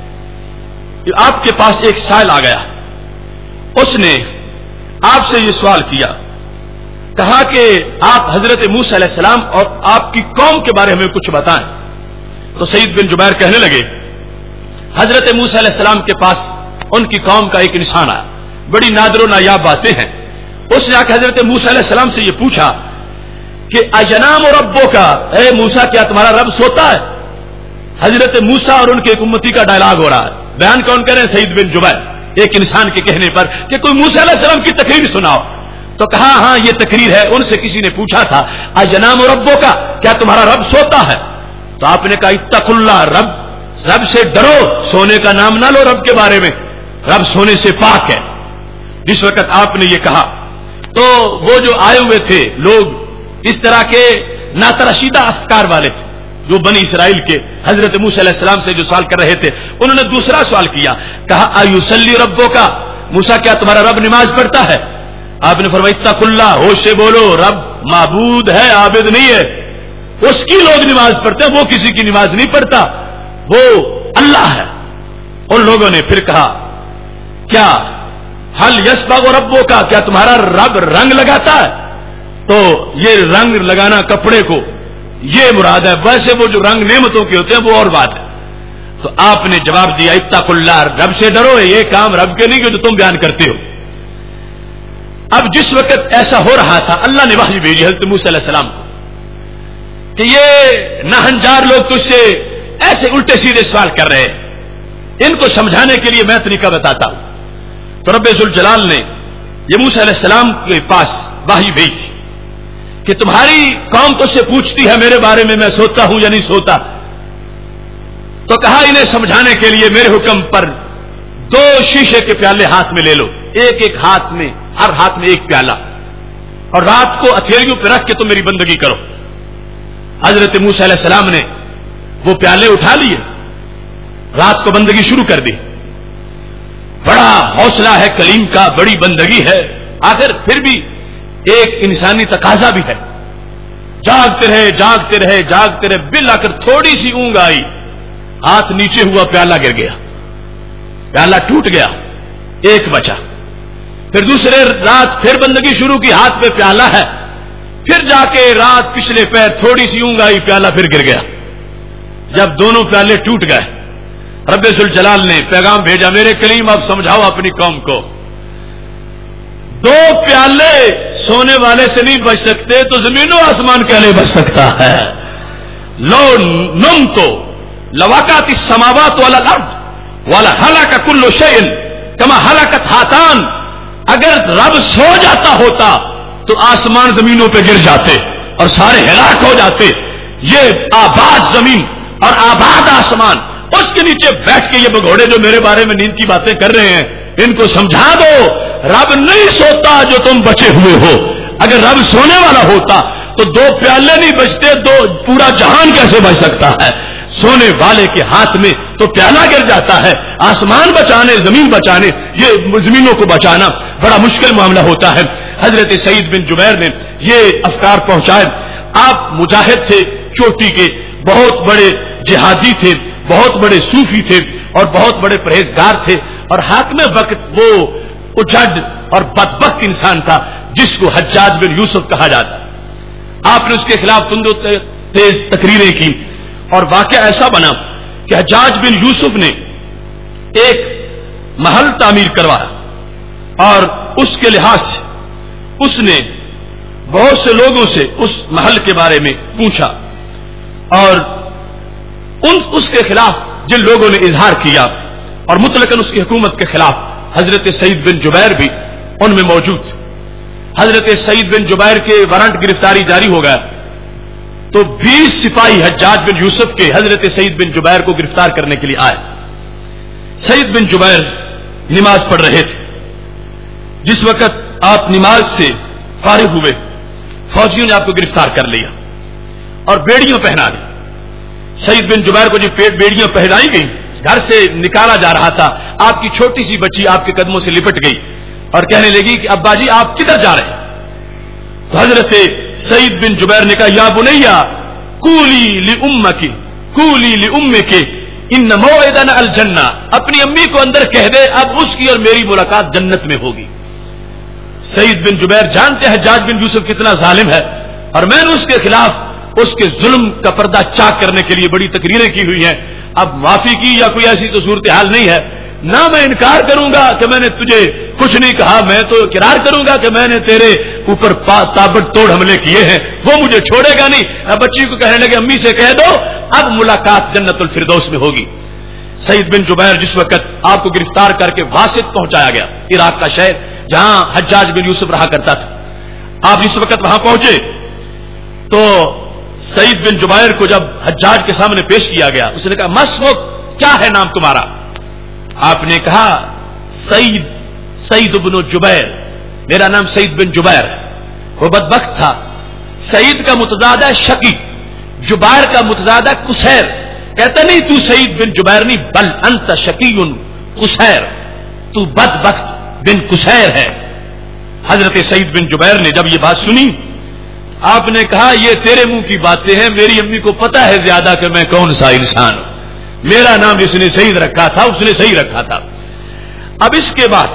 [SPEAKER 1] کہ آپ کے پاس ایک سائل آ گیا، اس نے آپ سے یہ سوال کیا، کہا کہ آپ حضرت موسیٰ علیہ السلام اور آپ کی قوم کے بارے میں کچھ بتائیں۔ تو سعید بن جبیر کہنے لگے حضرت موسیٰ علیہ السلام کے پاس ان کی قوم کا ایک انسان آیا، بڑی نادر و نایاب باتیں ہیں۔ اس نے آ کے حضرت موسیٰ علیہ السلام سے یہ پوچھا کہ اجنام ربو کا، اے موسیٰ کیا تمہارا رب سوتا ہے؟ حضرت موسیٰ اور ان کے ایک امتی کا ڈائلاگ ہو رہا ہے، بیان کون کر رہے ہیں؟ سعید بن جبیر، ایک انسان کے کہنے پر کہ کوئی موسیٰ علیہ السلام کی تقریر سناؤ۔ تو کہا ہاں یہ تقریر ہے، ان سے کسی نے پوچھا تھا اجنام ربو کا، کیا تمہارا رب سوتا ہے؟ تو آپ نے کہا اتقوا اللہ، رب سے ڈرو، سونے کا نام نہ لو رب کے بارے میں، رب سونے سے پاک ہے۔ جس وقت آپ نے یہ کہا تو وہ جو آئے ہوئے تھے لوگ اس طرح کے ناترشیدہ افکار والے تھے جو بنی اسرائیل کے حضرت موسیٰ علیہ السلام سے جو سوال کر رہے تھے، انہوں نے دوسرا سوال کیا، کہا ایصلی ربو کا، موسیٰ کیا تمہارا رب نماز پڑھتا ہے؟ آپ نے فرمایا اتقوا اللہ، ہوش سے بولو، رب معبود ہے، عابد نہیں ہے، اس کی لوگ نماز پڑھتے ہیں، وہ کسی کی نماز نہیں پڑھتا، وہ اللہ ہے۔ ان لوگوں نے پھر کہا کیا حل یسبغ ربو کا، کیا تمہارا رب رنگ لگاتا ہے؟ تو یہ رنگ لگانا کپڑے کو یہ مراد ہے، ویسے وہ جو رنگ نعمتوں کے ہوتے ہیں وہ اور بات ہے۔ تو آپ نے جواب دیا اتقوا اللہ، رب سے ڈرو، یہ کام رب کے نہیں جو تم بیان کرتے ہو۔ اب جس وقت ایسا ہو رہا تھا اللہ نے وحی بھیجی حضرت موسیٰ علیہ السلام کو کہ یہ ناہنجار لوگ تجھ سے ایسے الٹے سیدھے سوال کر رہے ہیں، ان کو سمجھانے کے لیے میں طریقہ بتاتا ہوں۔ تو رب ذوالجلال نے یہ موسیٰ علیہ السلام کے پاس وحی بھیجی کہ تمہاری قوم تجھ سے پوچھتی ہے میرے بارے میں سوتا ہوں یا نہیں سوتا۔ تو کہا انہیں سمجھانے کے لیے میرے حکم پر 2 شیشے کے پیالے ہاتھ میں لے لو، ایک ہاتھ میں، ہر ہاتھ میں ایک پیالہ، اور رات کو ہتھیلیوں پہ رکھ کے تم میری بندگی کرو۔ حضرت موسیٰ علیہ السلام نے وہ پیالے اٹھا لیے، رات کو بندگی شروع کر دی۔ بڑا حوصلہ ہے کلیم کا، بڑی بندگی ہے، آخر پھر بھی ایک انسانی تقاضا بھی ہے، جاگتے رہے جاگتے رہے جاگتے رہے، بالآخر تھوڑی سی اونگ آئی، ہاتھ نیچے ہوا، پیالہ گر گیا، پیالہ ٹوٹ گیا، ایک بچا۔ پھر دوسرے رات پھر بندگی شروع کی، ہاتھ پہ پیالہ ہے، پھر جا کے رات پچھلے پیر تھوڑی سی اونگ آئی، پیالہ پھر گر گیا۔ جب دونوں پیالے ٹوٹ گئے رب ذوالجلال نے پیغام بھیجا، میرے کلیم آپ سمجھاؤ اپنی قوم کو، 2 پیالے سونے والے سے نہیں بچ سکتے تو زمین و آسمان کے لیے بچ سکتا ہے۔ لو نم تو لواقات السماوات والارض ولہلک کل شیء کما ہلاکت ہاتان، اگر رب سو جاتا ہوتا تو آسمان زمینوں پہ گر جاتے اور سارے ہلاک ہو جاتے. یہ آباد زمین اور آباد آسمان، اس کے نیچے بیٹھ کے یہ بگوڑے جو میرے بارے میں نیند کی باتیں کر رہے ہیں، ان کو سمجھا دو رب نہیں سوتا جو تم بچے ہوئے ہو. اگر رب سونے والا ہوتا تو 2 پیالے نہیں بچتے، پورا جہان کیسے بچ سکتا ہے؟ سونے والے کے ہاتھ میں تو پیالہ گر جاتا ہے. آسمان بچانے، زمین بچانے، یہ زمینوں کو بچانا بڑا مشکل معاملہ ہوتا ہے. حضرت سعید بن جبیر نے یہ افکار پہنچائے. آپ مجاہد تھے چوٹی کے، بہت بڑے جہادی تھے، بہت بڑے صوفی تھے اور بہت بڑے پرہیزگار تھے، اور حاکم وقت وہ اجڑ اور بدبخت انسان تھا جس کو حجاج بن یوسف کہا جاتا. آپ نے اس کے خلاف تند و تیز تقریریں کی، اور واقعہ ایسا بنا کہ حجاج بن یوسف نے ایک محل تعمیر کروایا، اور اس کے لحاظ سے اس نے بہت سے لوگوں سے اس محل کے بارے میں پوچھا، اور اس کے خلاف جن لوگوں نے اظہار کیا اور مطلقاً اس کی حکومت کے خلاف حضرت سعید بن جبیر بھی ان میں موجود. حضرت سعید بن جبیر کے وارنٹ گرفتاری جاری ہو گیا تو 20 سپاہی حجاج بن یوسف کے حضرت سعید بن جبیر کو گرفتار کرنے کے لیے آئے. سعید بن جبیر نماز پڑھ رہے تھے. جس وقت آپ نماز سے فارغ ہوئے، فوجیوں نے آپ کو گرفتار کر لیا اور بیڑیاں پہنا لی. سعید بن جبیر کو جب بیڑیاں پہنائی گئی، گھر سے نکالا جا رہا تھا، آپ کی چھوٹی سی بچی آپ کے قدموں سے لپٹ گئی اور کہنے لگی کہ ابا جی آپ کدھر جا رہے ہیں؟ تو حضرت سعید بن جبیر نے کہا یا بنیا قولی لامکی قولی لامک ان موعدنا الجنہ. اپنی امی کو اندر کہہ دے اب اس کی اور میری ملاقات جنت میں ہوگی. سعید بن جبیر جانتے ہیں حجاج بن یوسف کتنا ظالم ہے، اور میں نے اس کے خلاف اس کے ظلم کا پردہ چاک کرنے کے لیے بڑی تقریریں کی ہوئی ہیں. اب معافی کی یا کوئی ایسی تو صورتحال نہیں ہے. نہ میں انکار کروں گا کہ میں نے تجھے کچھ نہیں کہا، میں تو اقرار کروں گا کہ میں نے تیرے اوپر تابڑ توڑ حملے کیے ہیں، وہ مجھے چھوڑے گا نہیں. اب بچی کو کہنے لگے امی سے کہہ دو اب ملاقات جنت الفردوس میں ہوگی. سعید بن جبیر جس وقت آپ کو گرفتار کر کے واسط پہنچایا گیا، عراق کا شہر جہاں حجاج بن یوسف رہا کرتا تھا، آپ جس وقت وہاں پہنچے تو سعید بن جبیر کو جب حجاج کے سامنے پیش کیا گیا، اس نے کہا مسمک، کیا ہے نام تمہارا؟ آپ نے کہا سعید بن جبیر، میرا نام سعید بن جبیر ہے. وہ بدبخت تھا. سعید کا متضاد ہے شقی، جبیر کا متضاد ہے کسیر. کہتا نہیں تو سعید بن جبیر نہیں، بل انت شقی کسیر، تو بدبخت بن کسیر ہے. حضرت سعید بن جبیر نے جب یہ بات سنی، آپ نے کہا یہ تیرے منہ کی باتیں ہیں، میری امی کو پتا ہے زیادہ کہ میں کون سا انسان ہوں. میرا نام جس نے صحیح رکھا تھا اس نے صحیح رکھا تھا. اب اس کے بعد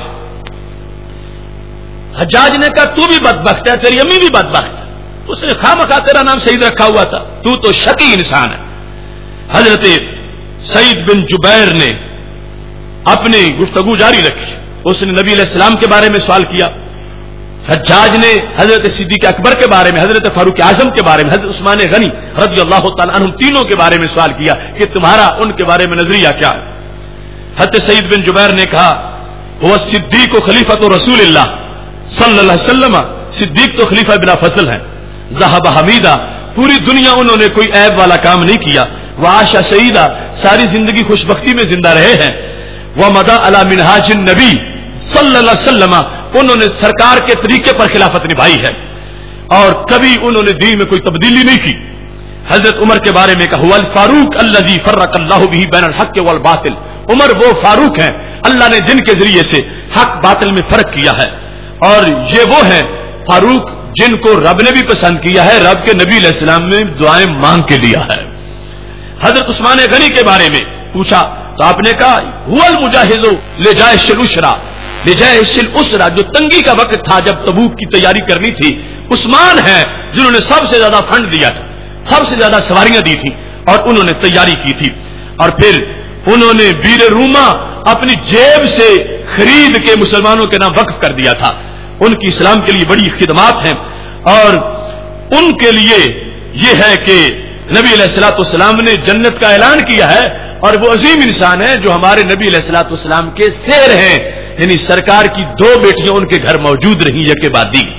[SPEAKER 1] حجاج نے کہا تو بھی بدبخت ہے، تیری امی بھی بدبخت ہے. اس نے خواہ تیرا نام سعید رکھا ہوا تھا، تو شقی انسان ہے. حضرت سعید بن جبیر نے اپنی گفتگو جاری رکھی. اس نے نبی علیہ السلام کے بارے میں سوال کیا. حجاج نے حضرت صدیق اکبر کے بارے میں، حضرت فاروق اعظم کے بارے میں، حضرت عثمان غنی رضی اللہ تعالیٰ عنہم تینوں کے بارے میں سوال کیا کہ تمہارا ان کے بارے میں نظریہ کیا ہے. حضرت سعید بن جبیر نے کہا وہ صدیق و خلیفۃ رسول اللہ صلی اللہ علیہ وسلم، صدیق تو خلیفہ بلا فضل ہیں. ذہب حمیدہ، پوری دنیا انہوں نے کوئی عیب والا کام نہیں کیا. وعاشا سعیدہ، ساری زندگی خوش بختی میں زندہ رہے ہیں. ومضى على منہاج النبی صلی اللہ علیہ وسلم، انہوں نے سرکار کے طریقے پر خلافت نبھائی ہے اور کبھی انہوں نے دین میں کوئی تبدیلی نہیں کی. حضرت عمر کے بارے میں کہا الفاروق الذی فرق اللہ به بین الحق والباطل، عمر وہ فاروق ہیں اللہ نے جن کے ذریعے سے حق باطل میں فرق کیا ہے، اور یہ وہ ہیں فاروق جن کو رب نے بھی پسند کیا ہے، رب کے نبی علیہ السلام نے دعائیں مانگ کے دیا ہے. حضرت عثمان غنی کے بارے میں پوچھا تو آپ نے کہا هو المجاہد لجیش العسرى، لجیش العسرى، جو تنگی کا وقت تھا جب تبوک کی تیاری کرنی تھی، عثمان ہیں جنہوں نے سب سے زیادہ فنڈ دیا تھا، سب سے زیادہ سواریاں دی تھی اور انہوں نے تیاری کی تھی. اور پھر انہوں نے بیر روما اپنی جیب سے خرید کے مسلمانوں کے نام وقف کر دیا تھا. ان کی اسلام کے لیے بڑی خدمات ہیں اور ان کے لیے یہ ہے کہ نبی علیہ الصلوۃ والسلام نے جنت کا اعلان کیا ہے، اور وہ عظیم انسان ہیں جو ہمارے نبی علیہ الصلوۃ والسلام کے سیر ہیں. یعنی سرکار کی 2 بیٹیاں ان کے گھر موجود رہیں یک بعد دیگر.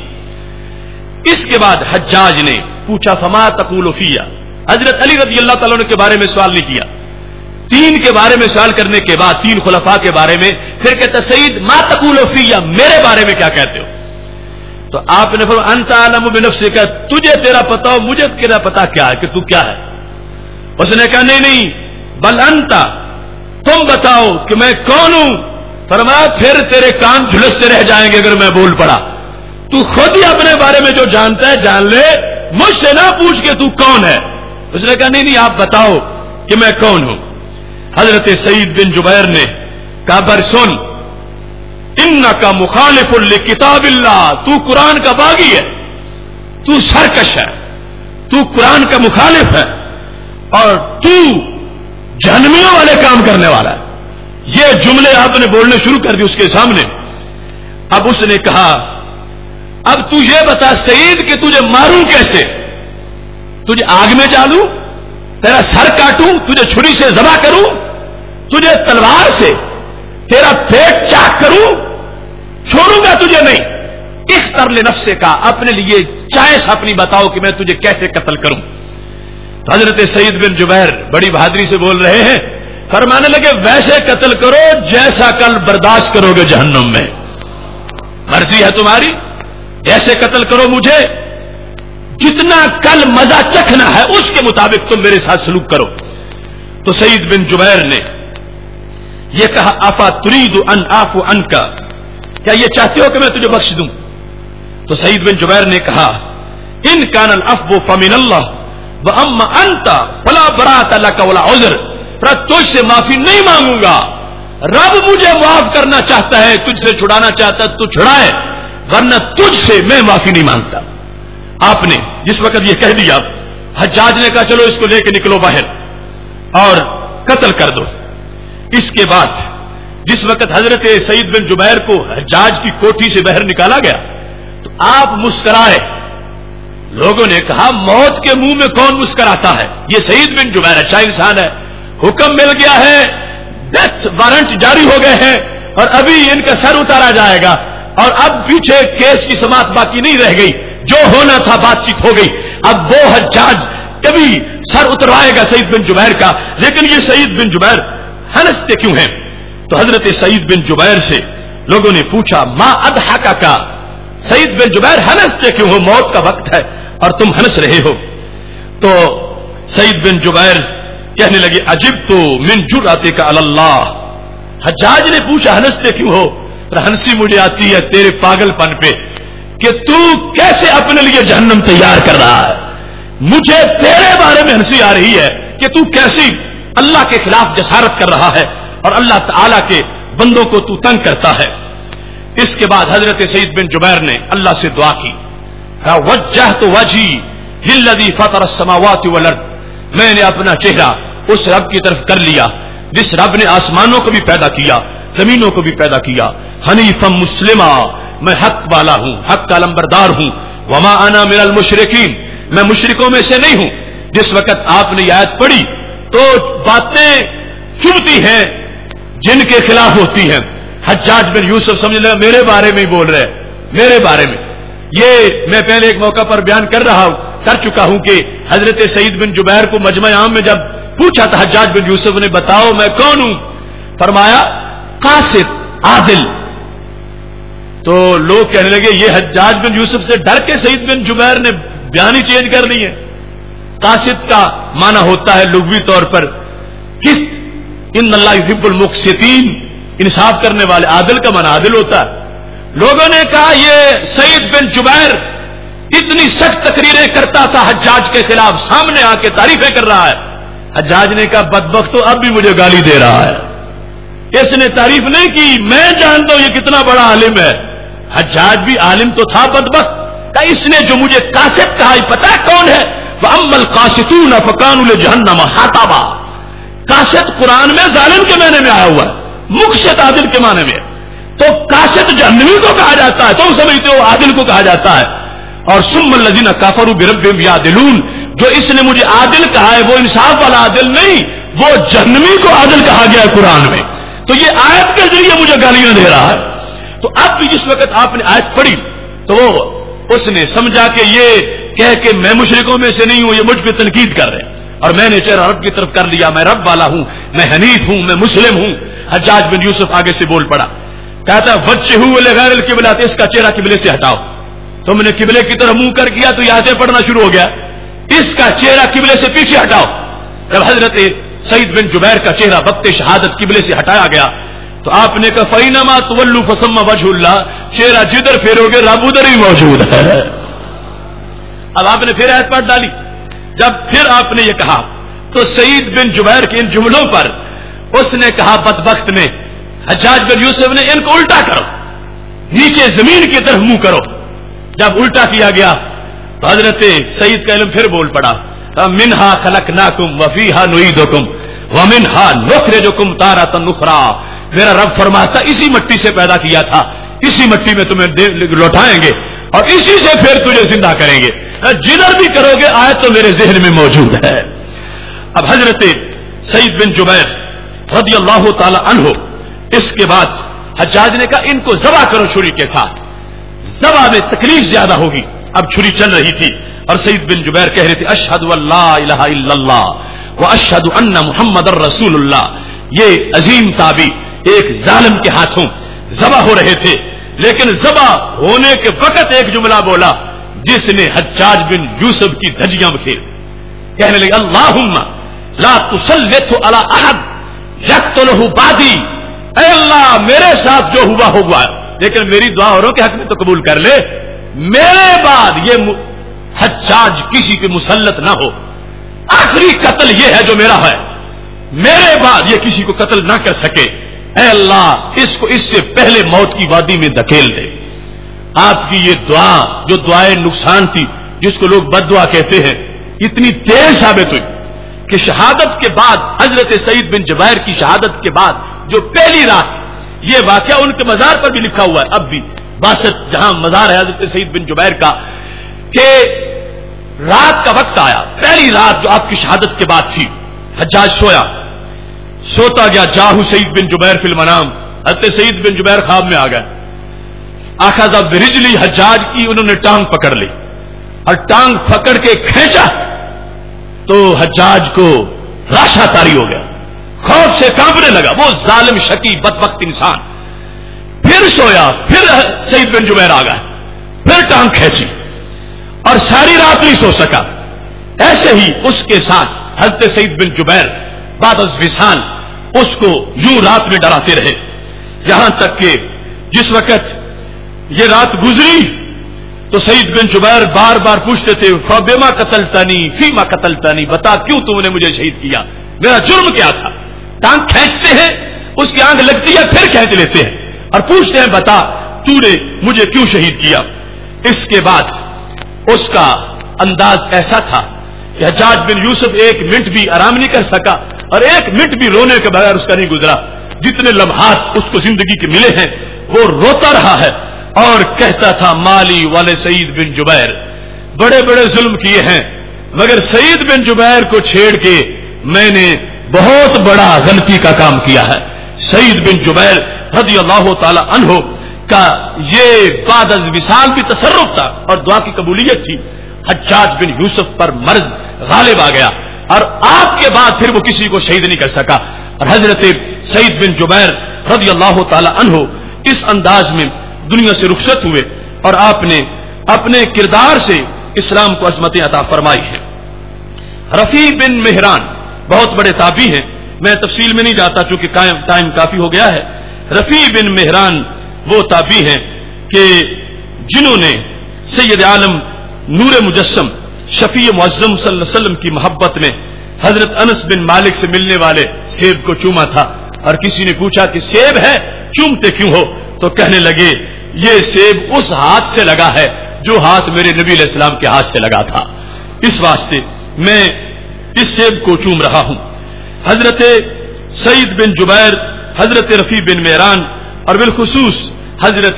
[SPEAKER 1] اس کے بعد حجاج نے پوچھا فما تقول فیہ، حضرت علی رضی اللہ تعالیٰ عنہ کے بارے میں سوال نہیں کیا. 3 کے بارے میں سوال کرنے کے بعد 3 خلفاء کے بارے میں پھر کہتا سید ما تقول فیہ، میرے بارے میں کیا کہتے ہو؟ تو آپ نے فرمایا انت اعلم بنفسک، تجھے تیرا پتا ہو مجھے تیرا پتا کیا ہے کہ تو کیا ہے. اس نے کہا نہیں بل انت، تم بتاؤ کہ میں کون ہوں. فرمایا پھر تیرے کان جھلستے رہ جائیں گے اگر میں بول پڑا. تو خود ہی اپنے بارے میں جو جانتا ہے جان لے، مجھ سے نہ پوچھ کے تو کون ہے. اس نے کہا نہیں آپ بتاؤ کہ میں کون ہوں. حضرت سعید بن جبیر نے کہا بر سن انکا مخالف لکتاب اللہ، تو قرآن کا باغی ہے، تو سرکش ہے، تو قرآن کا مخالف ہے اور تو جہنمیوں والے کام کرنے والا ہے. یہ جملے آپ نے بولنے شروع کر دی اس کے سامنے. اب اس نے کہا اب تو یہ بتا سعید کہ تجھے ماروں کیسے؟ تجھے آگ میں ڈالوں، تیرا سر کاٹوں، تجھے چھری سے ذبح کروں، تجھے تلوار سے تیرا پیٹ چاک کروں؟ چھوڑوں گا تجھے نہیں. اختر لنفسک کا، اپنے لیے چائس اپنی بتاؤ کہ میں تجھے کیسے قتل کروں. تو حضرت سعید بن جبیر بڑی بہادری سے بول رہے ہیں، فرمانے لگے ویسے قتل کرو جیسا کل برداشت کرو گے جہنم میں، مرضی ہے تمہاری. جیسے قتل کرو مجھے، جتنا کل مزہ چکھنا ہے اس کے مطابق تم میرے ساتھ سلوک کرو. تو سعید بن جبیر نے یہ کہا افا ترید ان اعفو عنک، کیا یہ چاہتے ہو کہ میں تجھے بخش دوں؟ تو سعید بن جبیر نے کہا ان کان العفو فمن اللہ واما انت فلا براءۃ لک ولا عذر، پر تجھ سے معافی نہیں مانگوں گا. رب مجھے معاف کرنا چاہتا ہے، تجھ سے چھڑانا چاہتا ہے تو چھڑائے، ورنہ تجھ سے میں معافی نہیں مانگتا. آپ نے جس وقت یہ کہہ دیا، حجاج نے کہا چلو اس کو لے کے نکلو باہر اور قتل کر دو. اس کے بعد جس وقت حضرت سعید بن جبیر کو حجاج کی کوٹھی سے باہر نکالا گیا تو آپ مسکرائے. لوگوں نے کہا موت کے منہ میں کون مسکراتا ہے؟ یہ سعید بن جبیر اچھا انسان ہے، حکم مل گیا ہے، ڈیتھ وارنٹ جاری ہو گئے ہیں اور ابھی ان کا سر اتارا جائے گا اور اب پیچھے کیس کی سماعت باقی نہیں رہ گئی، جو ہونا تھا بات چیت ہو گئی. اب وہ حجاج کبھی سر اتروائے گا سعید بن جبیر کا. لیکن یہ سعید بن جبیر ہنستے کیوں ہیں؟ تو حضرت سعید بن جبیر سے لوگوں نے پوچھا ما اضحکک، سعید بن جبیر ہنستے کیوں ہو؟ موت کا وقت ہے اور تم ہنس رہے ہو. تو سعید بن جبیر کہنے لگے عجبت من جرأتک علی اللہ. حجاج نے پوچھا ہنستے کیوں ہو؟ ہنسی مجھے آتی ہے تیرے پاگل پن پہ کہ تو کیسے اپنے لیے جہنم تیار کر رہا ہے. مجھے تیرے بارے میں ہنسی آ رہی ہے کہ تو کیسی اللہ کے خلاف جسارت کر رہا ہے اور اللہ تعالی کے بندوں کو تو تنگ کرتا ہے. اس کے بعد حضرت سعید بن جبیر نے اللہ سے دعا کی، کہا وجہت وجہی للذی فطر السماوات والارض، میں نے اپنا چہرہ اس رب کی طرف کر لیا جس رب نے آسمانوں کو بھی پیدا کیا زمینوں کو بھی پیدا کیا. حنیفا مسلمہ، میں حق والا ہوں، حق کا لمبردار ہوں. وما انا من المشرکین، میں مشرکوں میں سے نہیں ہوں. جس وقت آپ نے یہ آیت پڑھی تو باتیں چبھتی ہیں جن کے خلاف ہوتی ہیں. حجاج بن یوسف سمجھ لگا میرے بارے میں ہی بول رہے میرے بارے میں. یہ میں پہلے ایک موقع پر بیان کر چکا ہوں کہ حضرت سعید بن جبیر کو مجمع عام میں جب پوچھا تھا حجاج بن یوسف نے بتاؤ میں کون ہوں، فرمایا قاسط عادل. تو لوگ کہنے لگے یہ حجاج بن یوسف سے ڈر کے سعید بن جبیر نے بیان ہی چینج کر لی ہے. قاسط کا معنی ہوتا ہے لغوی طور پر قسط، ان اللہ یحب المقسطین، انصاف کرنے والے. عادل کا معنی عادل ہوتا ہے. لوگوں نے کہا یہ سعید بن جبیر اتنی سخت تقریریں کرتا تھا حجاج کے خلاف، سامنے آ کے تعریفیں کر رہا ہے. حجاج نے کہا بدبخت تو اب بھی مجھے گالی دے رہا ہے. اس نے تعریف نہیں کی، میں جانتا ہوں یہ کتنا بڑا عالم ہے. حجاج بھی عالم تو تھا بدبخت. کہ اس نے جو مجھے قاسط کہا پتا کون ہے؟ وَأَمَّا الْقَاسِطُونَ فَكَانُوا لِجَهَنَّمَ حَطَبًا. قاسط قرآن میں ظالم کے معنی میں آیا ہوا ہے، مقسط عادل کے معنی میں. تو قاسط جہنمی کو کہا جاتا ہے، تم سمجھتے ہو عادل کو کہا جاتا ہے. اور ثُمَّ الَّذِينَ كَفَرُوا بِرَبِّهِمْ يَعْدِلُونَ، جو اس نے مجھے عادل کہا ہے وہ انصاف والا عادل نہیں، وہ جہنمی کو عادل کہا گیا ہے قرآن میں. تو یہ آیت کے ذریعے مجھے گالیاں دے رہا ہے. تو اب بھی جس وقت آپ نے آیت پڑھی تو اس نے سمجھا کہ یہ کہہ کہ میں مشرکوں میں سے نہیں ہوں، یہ مجھ پہ تنقید کر رہے ہیں، اور میں نے چہرہ رب کی طرف کر لیا، میں رب والا ہوں، میں حنیف ہوں، میں مسلم ہوں. حجاج بن یوسف آگے سے بول پڑا، کہتا وجہو لغیر القبلہ، اس کا چہرہ قبلے سے ہٹاؤ. تم نے قبلے کی طرف منہ کر کیا تو یہاں پڑھنا شروع ہو گیا، اس کا چہرہ قبلے سے پیچھے ہٹاؤ. جب حضرت سعید بن جبیر کا چہرہ وقت شہادت قبلے سے ہٹایا گیا تو آپ نے کہا فَإِنَّمَا تُوَلُّوا فَثَمَّ وَجْهُ اللَّهِ، چہرہ جدھر پھیرو گے رب ادھر ہی موجود ہے. اب آپ نے پھر آیت پڑھ ڈالی. جب پھر آپ نے یہ کہا تو سعید بن جبیر کے ان جملوں پر اس نے کہا بدبخت نے، حجاج بن یوسف نے، ان کو الٹا کرو، نیچے زمین کی طرف منہ کرو. جب الٹا کیا گیا تو حضرت سعید کا علم پھر بول پڑا، منہا خلقناکم وفیہا نعیدکم ومنہا نخرجکم تارۃ اخری. میرا رب فرماتا اسی مٹی سے پیدا کیا تھا، اسی مٹی میں تمہیں لوٹائیں گے اور اسی سے پھر تجھے زندہ کریں گے. جدھر بھی کرو گے آیت تو میرے ذہن میں موجود ہے. اب حضرت سعید بن جبیر رضی اللہ تعالی عنہ اس کے بعد حجاج نے کہا ان کو ذبح کرو چھری کے ساتھ، ذبح میں تکلیف زیادہ ہوگی. اب چھری چل رہی تھی اور سعید بن جبیر کہہ رہے تھے اشہد ان لا الہ الا اللہ واشہد ان محمد الرسول اللہ. یہ عظیم تابعی ایک ظالم کے ہاتھوں ذبح ہو رہے تھے، لیکن ذبح ہونے کے وقت ایک جملہ بولا جس نے حجاج بن یوسف کی دھجیاں بکھیر. کہنے لگے اللہم لا تسلط علی احد یقتلہ بعدی، اے اللہ میرے ساتھ جو ہوا ہوا، لیکن میری دعا اوروں کے حق میں تو قبول کر لے، میرے بعد یہ حجاج کسی پہ مسلط نہ ہو. آخری قتل یہ ہے جو میرا ہے، میرے بعد یہ کسی کو قتل نہ کر سکے. اے اللہ اس کو اس سے پہلے موت کی وادی میں دھکیل دے. آپ کی یہ دعا جو دعائے نقصان تھی جس کو لوگ بد دعا کہتے ہیں، اتنی دیر ثابت ہوئی کہ شہادت کے بعد حضرت سعید بن جبیر کی شہادت کے بعد جو پہلی رات، یہ واقعہ ان کے مزار پر بھی لکھا ہوا ہے اب بھی 62 جہاں مزار ہے حضرت سعید بن جبیر کا، کہ رات کا وقت آیا، پہلی رات جو آپ کی شہادت کے بعد تھی. حجاج سوتا گیا، جاہو سعید بن جبیر فی المنام، حضرت سعید بن جبیر خواب میں آ گئے. اخذ برجلی، حجاج کی انہوں نے ٹانگ پکڑ لی اور ٹانگ پکڑ کے کھینچا تو حجاج کو راشا طاری ہو گیا، خوف سے کانپنے لگا. وہ ظالم شقی بدبخت انسان پھر سویا، پھر سعید بن جبیر آ گئے، پھر ٹانگ کھینچی اور ساری رات نہیں سو سکا. ایسے ہی اس کے ساتھ حضرت سعید بن جبیر بعد از وصال اس کو یوں رات میں ڈراتے رہے، یہاں تک کہ جس وقت یہ رات گزری تو سعید بن جبیر بار بار پوچھتے تھے فبما قتلتنی فیما قتلتنی، بتا کیوں تم نے مجھے شہید کیا، میرا جرم کیا تھا. ٹانگ کھینچتے ہیں، اس کی آنکھ لگتی ہے پھر کھینچ لیتے ہیں اور پوچھتے ہیں بتا تو نے مجھے کیوں شہید کیا. اس کے بعد اس کا انداز ایسا تھا کہ حجاج بن یوسف ایک منٹ بھی آرام نہیں کر سکا اور ایک منٹ بھی رونے کے بغیر اس کا نہیں گزرا. جتنے لمحات اس کو زندگی کے ملے ہیں وہ روتا رہا ہے اور کہتا تھا مالی والے سعید بن جبیر، بڑے بڑے ظلم کیے ہیں مگر سعید بن جبیر کو چھیڑ کے میں نے بہت بڑا غلطی کا کام کیا ہے. سعید بن جبیر رضی اللہ تعالی عنہ کا یہ بعد از وصال بھی تصرف تھا اور دعا کی قبولیت تھی. حجاج بن یوسف پر مرض غالب آ گیا اور آپ کے بعد پھر وہ کسی کو شہید نہیں کر سکا. اور حضرت سعید بن جبیر رضی اللہ تعالی عنہ اس انداز میں دنیا سے رخصت ہوئے اور آپ نے اپنے کردار سے اسلام کو عظمتیں عطا فرمائی ہیں. رفیع بن مہران بہت بڑے تابعی ہیں، میں تفصیل میں نہیں جاتا چونکہ ٹائم کافی ہو گیا ہے. رفیع بن مہران وہ تابعی ہیں کہ جنہوں نے سید عالم نور مجسم شفیع معظم صلی اللہ علیہ وسلم کی محبت میں حضرت انس بن مالک سے ملنے والے سیب کو چوما تھا اور کسی نے پوچھا کہ سیب ہے چومتے کیوں ہو، تو کہنے لگے یہ سیب اس ہاتھ سے لگا ہے جو ہاتھ میرے نبی علیہ السلام کے ہاتھ سے لگا تھا، اس واسطے میں اس سیب کو چوم رہا ہوں. حضرت سعید بن جبیر، حضرت رفیع بن مہران اور بالخصوص حضرت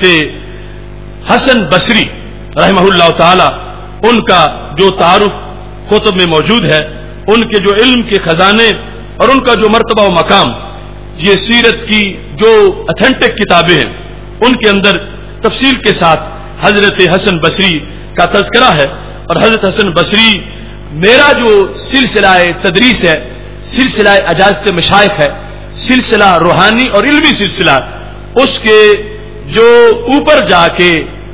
[SPEAKER 1] حسن بصری رحمہ اللہ تعالی، ان کا جو تعارف کتب میں موجود ہے، ان کے جو علم کے خزانے اور ان کا جو مرتبہ و مقام یہ سیرت کی جو اتھینٹک کتابیں ہیں ان کے اندر تفصیل کے ساتھ حضرت حسن بصری کا تذکرہ ہے. اور حضرت حسن بصری میرا جو سلسلہ تدریس ہے، سلسلہ اجازت مشائخ ہے، سلسلہ روحانی اور علمی سلسلہ، اس کے جو اوپر جا کے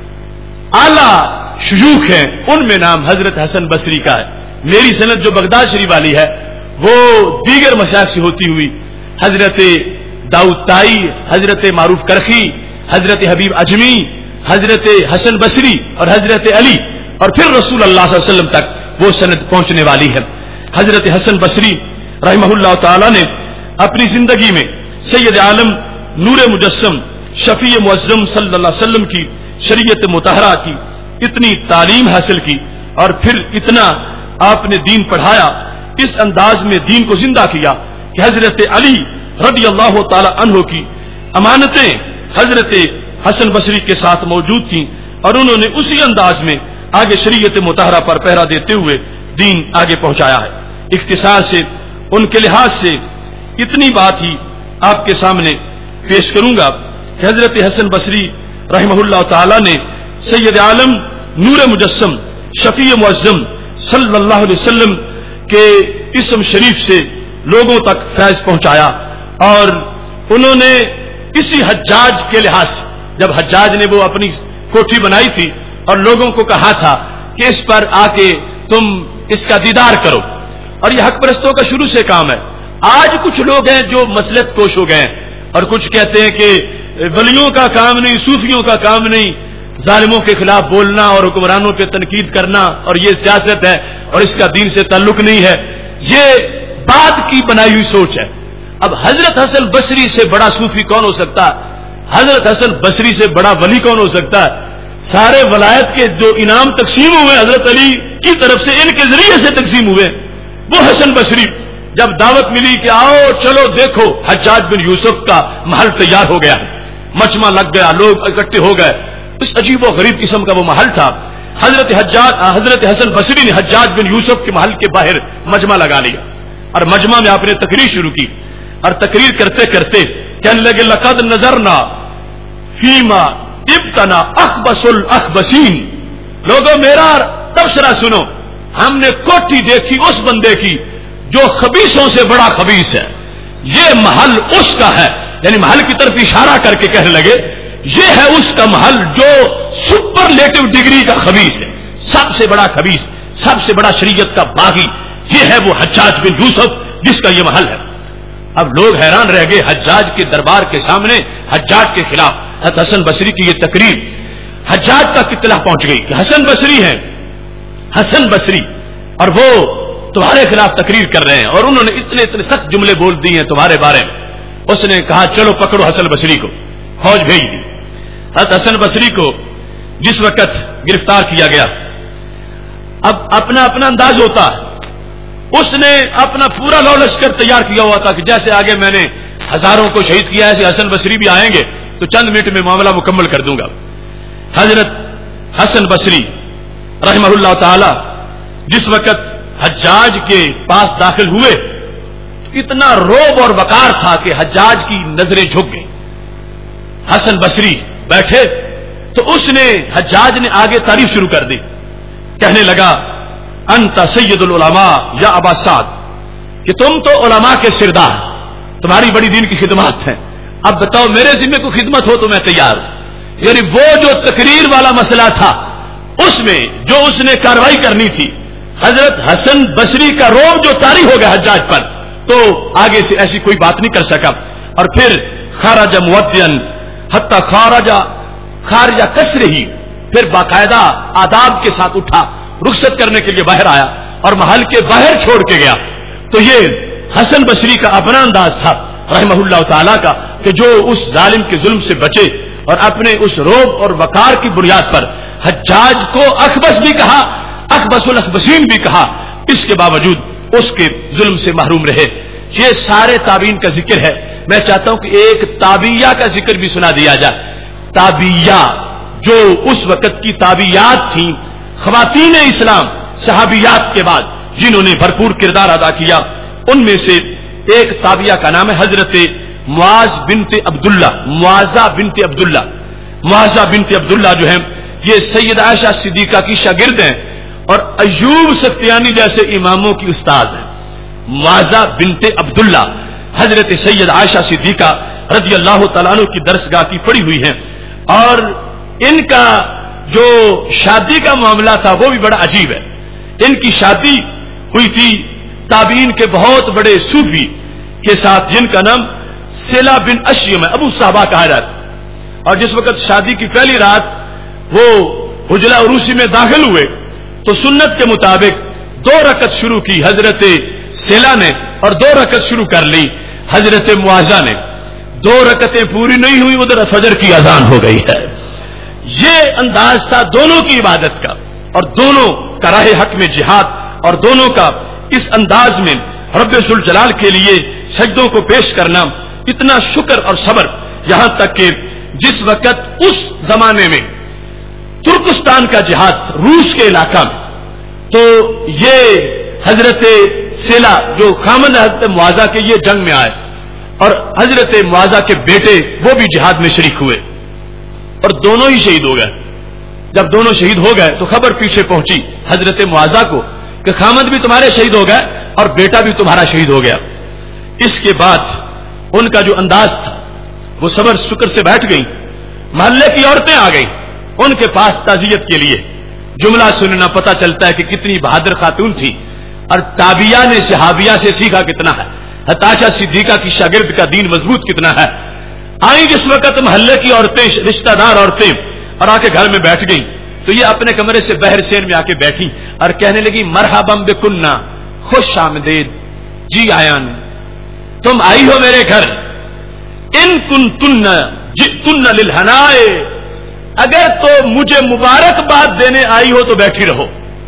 [SPEAKER 1] اعلی شیوخ ہیں ان میں نام حضرت حسن بصری کا ہے. میری سند جو بغداد شریف والی ہے وہ دیگر مشائخ سے ہوتی ہوئی حضرت داؤد طائی، حضرت معروف کرخی، حضرت حبیب اجمی، حضرت حسن بصری اور حضرت علی، اور پھر رسول اللہ صلی اللہ علیہ وسلم تک وہ سند پہنچنے والی ہے. حضرت حسن بصری رحمہ اللہ تعالی نے اپنی زندگی میں سید عالم نور مجسم شفیع معظم صلی اللہ علیہ وسلم کی شریعت مطہرہ کی اتنی تعلیم حاصل کی اور پھر اتنا آپ نے دین پڑھایا، اس انداز میں دین کو زندہ کیا کہ حضرت علی رضی اللہ تعالی عنہ کی امانتیں حضرت حسن بصری کے ساتھ موجود تھیں اور انہوں نے اسی انداز میں آگے شریعت مطہرہ پر پہرا دیتے ہوئے دین آگے پہنچایا ہے. اختصار سے ان کے لحاظ سے اتنی بات ہی آپ کے سامنے پیش کروں گا کہ حضرت حسن بصری رحمہ اللہ تعالی نے سید عالم نور مجسم شفیع معظم صلی اللہ علیہ وسلم کے اسم شریف سے لوگوں تک فیض پہنچایا. اور انہوں نے اسی حجاج کے لحاظ سے، جب حجاج نے وہ اپنی کوٹھی بنائی تھی اور لوگوں کو کہا تھا کہ اس پر آ کے تم اس کا دیدار کرو، اور یہ حق پرستوں کا شروع سے کام ہے. آج کچھ لوگ ہیں جو مسلط کوش ہو گئے ہیں اور کچھ کہتے ہیں کہ ولیوں کا کام نہیں، صوفیوں کا کام نہیں، ظالموں کے خلاف بولنا اور حکمرانوں پہ تنقید کرنا اور یہ سیاست ہے اور اس کا دین سے تعلق نہیں ہے. یہ بعد کی بنائی ہوئی سوچ ہے. اب حضرت حسن بصری سے بڑا صوفی کون ہو سکتا ہے؟ حضرت حسن بصری سے بڑا ولی کون ہو سکتا ہے؟ سارے ولایت کے جو انعام تقسیم ہوئے حضرت علی کی طرف سے ان کے ذریعے سے تقسیم ہوئے. وہ حسن بصری جب دعوت ملی کہ آؤ چلو دیکھو حجاج بن یوسف کا محل تیار ہو گیا ہے، مجمع لگ گیا، لوگ اکٹھے ہو گئے. اس عجیب و غریب قسم کا وہ محل تھا. حضرت حسن بصری نے حجاج بن یوسف کے محل کے باہر مجمع لگا لیا اور مجمع میں آپ نے تقریر شروع کی اور تقریر کرتے کرتے کہنے لگے لقد نظرنا فیما ابتنا اخبث الاخبثین. لوگوں میرا تبصرہ سنو، ہم نے کوٹھی دیکھی اس بندے کی جو خبیثوں سے بڑا خبیث ہے. یہ محل اس کا ہے، یعنی محل کی طرف اشارہ کر کے کہنے لگے یہ ہے اس کا محل جو سپرلیٹو ڈگری کا خبیث ہے، سب سے بڑا خبیث، سب سے بڑا شریعت کا باغی. یہ ہے وہ حجاج بن یوسف جس کا یہ محل ہے. اب لوگ حیران رہ گئے حجاج کے دربار کے سامنے حجاج کے خلاف حضرت حسن بصری کی یہ تقریر حجاج تک اطلاع پہنچ گئی کہ حسن بصری ہیں، حسن بصری، اور وہ تمہارے خلاف تقریر کر رہے ہیں اور انہوں نے اتنے سخت جملے بول دی ہیں تمہارے بارے میں. اس نے کہا چلو پکڑو حسن بصری کو، فوج بھیج دی. حضرت حسن بصری کو جس وقت گرفتار کیا گیا، اب اپنا انداز ہوتا ہے، اس نے اپنا پورا لو لشکر تیار کیا ہوا تھا کہ جیسے آگے میں نے ہزاروں کو شہید کیا ایسے حسن بصری بھی آئیں گے تو چند منٹ میں معاملہ مکمل کر دوں گا. حضرت حسن بصری رحمہ اللہ تعالی جس وقت حجاج کے پاس داخل ہوئے تو اتنا روب اور وقار تھا کہ حجاج کی نظریں جھک گئیں. حسن بصری بیٹھے تو اس نے حجاج نے آگے تعریف شروع کر دی، کہنے لگا انت سید العلماء یا ابا سعد، کہ تم تو علماء کے سردار، تمہاری بڑی دین کی خدمات ہیں، اب بتاؤ میرے ذمہ کو خدمت ہو تو میں تیار ہوں. یعنی وہ جو تقریر والا مسئلہ تھا اس میں جو اس نے کارروائی کرنی تھی، حضرت حسن بصری کا روب جو طاری ہو گیا حجاج پر، تو آگے سے ایسی کوئی بات نہیں کر سکا. اور پھر خارج مودین حتی خارجہ کسر ہی، پھر باقاعدہ آداب کے ساتھ اٹھا، رخصت کرنے کے لیے باہر آیا اور محل کے باہر چھوڑ کے گیا. تو یہ حسن بصری کا اپنا انداز تھا رحمہ اللہ تعالی کا کہ جو اس ظالم کے ظلم سے بچے اور اپنے اس روب اور وقار کی بنیاد پر حجاج کو اخبث بھی کہا، اخبث الاخبثین بھی کہا، اس کے باوجود اس کے ظلم سے محروم رہے. یہ سارے تابعین کا ذکر ہے. میں چاہتا ہوں کہ ایک تابعیہ کا ذکر بھی سنا دیا جائے. تابعیہ جو اس وقت کی تابعیات تھیں، خواتین اسلام صحابیات کے بعد جنہوں نے بھرپور کردار ادا کیا، ان میں سے ایک تابعیہ کا نام ہے حضرت معاذہ بنت عبداللہ جو ہیں یہ سید عائشہ صدیقہ کی شاگرد ہیں اور ایوب سختیانی جیسے اماموں کی استاذ ہیں. معاذہ بنت عبداللہ حضرت سید عائشہ صدیقہ رضی اللہ تعالیٰ عنہ کی درسگاہ کی پڑھی ہوئی ہیں اور ان کا جو شادی کا معاملہ تھا وہ بھی بڑا عجیب ہے. ان کی شادی ہوئی تھی تابعین کے بہت بڑے صوفی کے ساتھ جن کا نام سیلا بن اشیم ہے، ابو صحابہ کہا جاتا. اور جس وقت شادی کی پہلی رات وہ حجرہ عروسی میں داخل ہوئے تو سنت کے مطابق 2 رکعت شروع کی حضرت سیلا نے اور 2 رکعت شروع کر لی حضرت معاذہ نے. 2 رکعتیں پوری نہیں ہوئی ادھر فجر کی اذان ہو گئی ہے. یہ انداز تھا دونوں کی عبادت کا اور دونوں کا راہ حق میں جہاد اور دونوں کا اس انداز میں رب ذوالجلال کے لیے سجدوں کو پیش کرنا، اتنا شکر اور صبر، یہاں تک کہ جس وقت اس زمانے میں ترکستان کا جہاد روس کے علاقہ میں تو یہ حضرت سیلا جو خامند حضرت معاذہ کے یہ جنگ میں آئے اور حضرت معاذہ کے بیٹے وہ بھی جہاد میں شریک ہوئے اور دونوں ہی شہید ہو گئے. جب دونوں شہید ہو گئے تو خبر پیچھے پہنچی حضرت معاذہ کو کہ خامد بھی تمہارے شہید ہو گئے اور بیٹا بھی تمہارا شہید ہو گیا. اس کے بعد ان کا جو انداز تھا وہ صبر شکر سے بیٹھ گئی. محلے کی عورتیں آ گئیں ان کے پاس تعزیت کے لیے. جملہ سننا پتہ چلتا ہے کہ کتنی بہادر خاتون تھی اور تابعہ نے صحابیہ سے سیکھا کتنا ہے، عائشہ صدیقہ کی شاگرد کا دین مضبوط کتنا ہے. آئی جس وقت محلے کی عورتیں رشتہ دار عورتیں اور آ کے گھر میں بیٹھ گئیں تو یہ اپنے کمرے سے بحر سین میں آ کے بیٹھی اور کہنے لگی مرحبا بکننا، خوش آمدید، جی آیان، تم آئی ہو میرے گھر. ان کنتن جئتن للہنائے، اگر تو مجھے مبارکباد دینے آئی ہو تو بیٹھی رہو.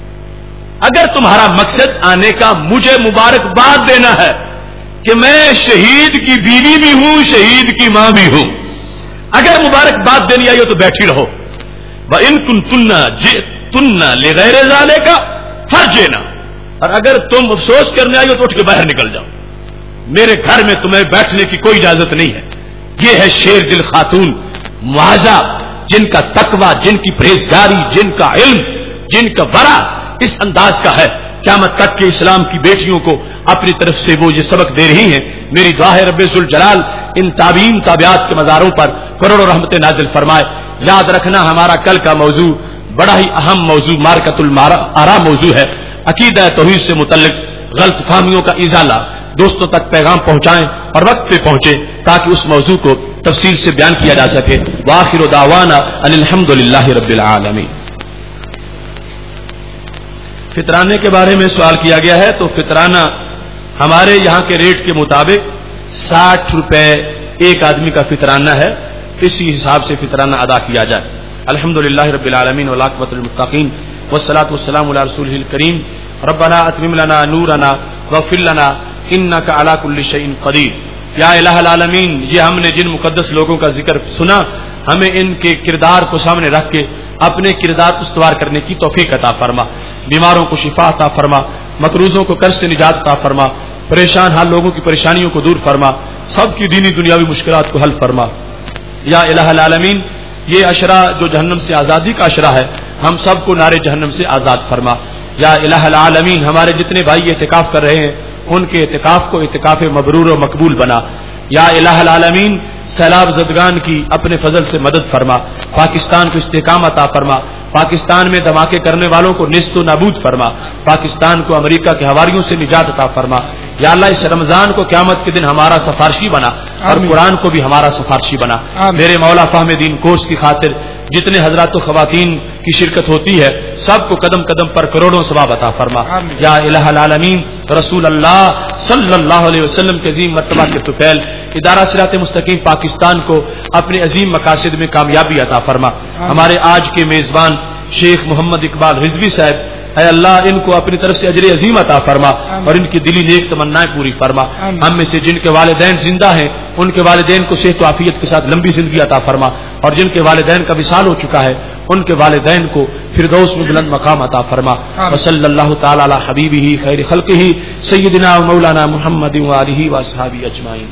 [SPEAKER 1] اگر تمہارا مقصد آنے کا مجھے مبارکباد دینا ہے کہ میں شہید کی بیوی بھی ہوں، شہید کی ماں بھی ہوں، اگر مبارکباد دینی آئی ہو تو بیٹھی رہو. وَإِن كُنتُنَّ جِئْتُنَّ لِغَيْرِ ذَلِكَ فَارْجِعْنَا، اور اگر تم افسوس کرنے آئی ہو تو اٹھ کے باہر نکل جاؤ، میرے گھر میں تمہیں بیٹھنے کی کوئی اجازت نہیں ہے. یہ ہے شیر دل خاتون معاذہ، جن کا تقوی، جن کی پرہیزگاری، جن کا علم، جن کا ورع اس انداز کا ہے. قیامت تک کے اسلام کی بیٹیوں کو اپنی طرف سے وہ یہ سبق دے رہی ہیں. میری دعا ہے رب ذوالجلال ان تابعین تابعات کے مزاروں پر کروڑوں رحمتیں نازل فرمائے. یاد رکھنا ہمارا کل کا موضوع بڑا ہی اہم موضوع مارکۃ الآراء موضوع ہے. عقیدہ توحید سے متعلق غلط فہمیوں کا ازالہ، دوستوں تک پیغام پہنچائیں اور وقت پہ پہنچے تاکہ اس موضوع کو تفصیل سے بیان کیا جا سکے. وآخر دعوانا ان الحمد للہ رب العالمین. فطرانے کے بارے میں سوال کیا گیا ہے تو فطرانہ ہمارے یہاں کے ریٹ کے مطابق 60 روپے ایک آدمی کا فطرانہ ہے. اسی حساب سے فطرانہ ادا کیا جائے. الحمدللہ رب العالمین والعاقبۃ للمتقین والصلاۃ والسلام علی رسولہ الکریم. ربنا اتمم لنا نورنا واغفر لنا انک علی کل شیء قدیر. یا الہ العالمین، یہ ہم نے جن مقدس لوگوں کا ذکر سنا، ہمیں ان کے کردار کو سامنے رکھ کے اپنے کردار استوار کرنے کی توفیق عطا فرما. بیماروں کو شفا عطا فرما، مقروضوں کو قرض سے نجات عطا فرما، پریشان حال لوگوں کی پریشانیوں کو دور فرما، سب کی دینی دنیاوی مشکلات کو حل فرما. یا الہ العالمین، یہ عشرہ جو جہنم سے آزادی کا عشرہ ہے، ہم سب کو نار جہنم سے آزاد فرما. یا الہ العالمین، ہمارے جتنے بھائی اعتکاف کر رہے ہیں ان کے اعتکاف کو اعتکاف مبرور و مقبول بنا. یا الہ العالمین، سیلاب زدگان کی اپنے فضل سے مدد فرما. پاکستان کو استحکام عطا فرما. پاکستان میں دھماکے کرنے والوں کو نیست و نابود فرما. پاکستان کو امریکہ کے حواریوں سے نجات عطا فرما. یا اللہ اس رمضان کو قیامت کے دن ہمارا سفارشی بنا اور قرآن کو بھی ہمارا سفارشی بنا. میرے مولا فہم دین کورس کی خاطر جتنے حضرات و خواتین کی شرکت ہوتی ہے سب کو قدم قدم پر کروڑوں ثواب عطا فرما. یا الہ العالمین، رسول اللہ صلی اللہ علیہ وسلم کے عظیم مرتبہ کے طفیل ادارہ صراط مستقیم پاکستان کو اپنے عظیم مقاصد میں کامیابی عطا فرما. ہمارے آج کے میزبان شیخ محمد اقبال رضوی صاحب، اے اللہ ان کو اپنی طرف سے اجر عظیم عطا فرما اور ان کی دلی نیک تمنائیں پوری فرما. ہم میں سے جن کے والدین زندہ ہیں ان کے والدین کو صحت و عافیت کے ساتھ لمبی زندگی عطا فرما اور جن کے والدین کا وصال ہو چکا ہے ان کے والدین کو فردوس میں بلند مقام عطا فرما. وصلی اللہ تعالی علی حبیبہ خیر خلقہ سیدنا و مولانا محمد و آلہ و اصحابہ اجمعین.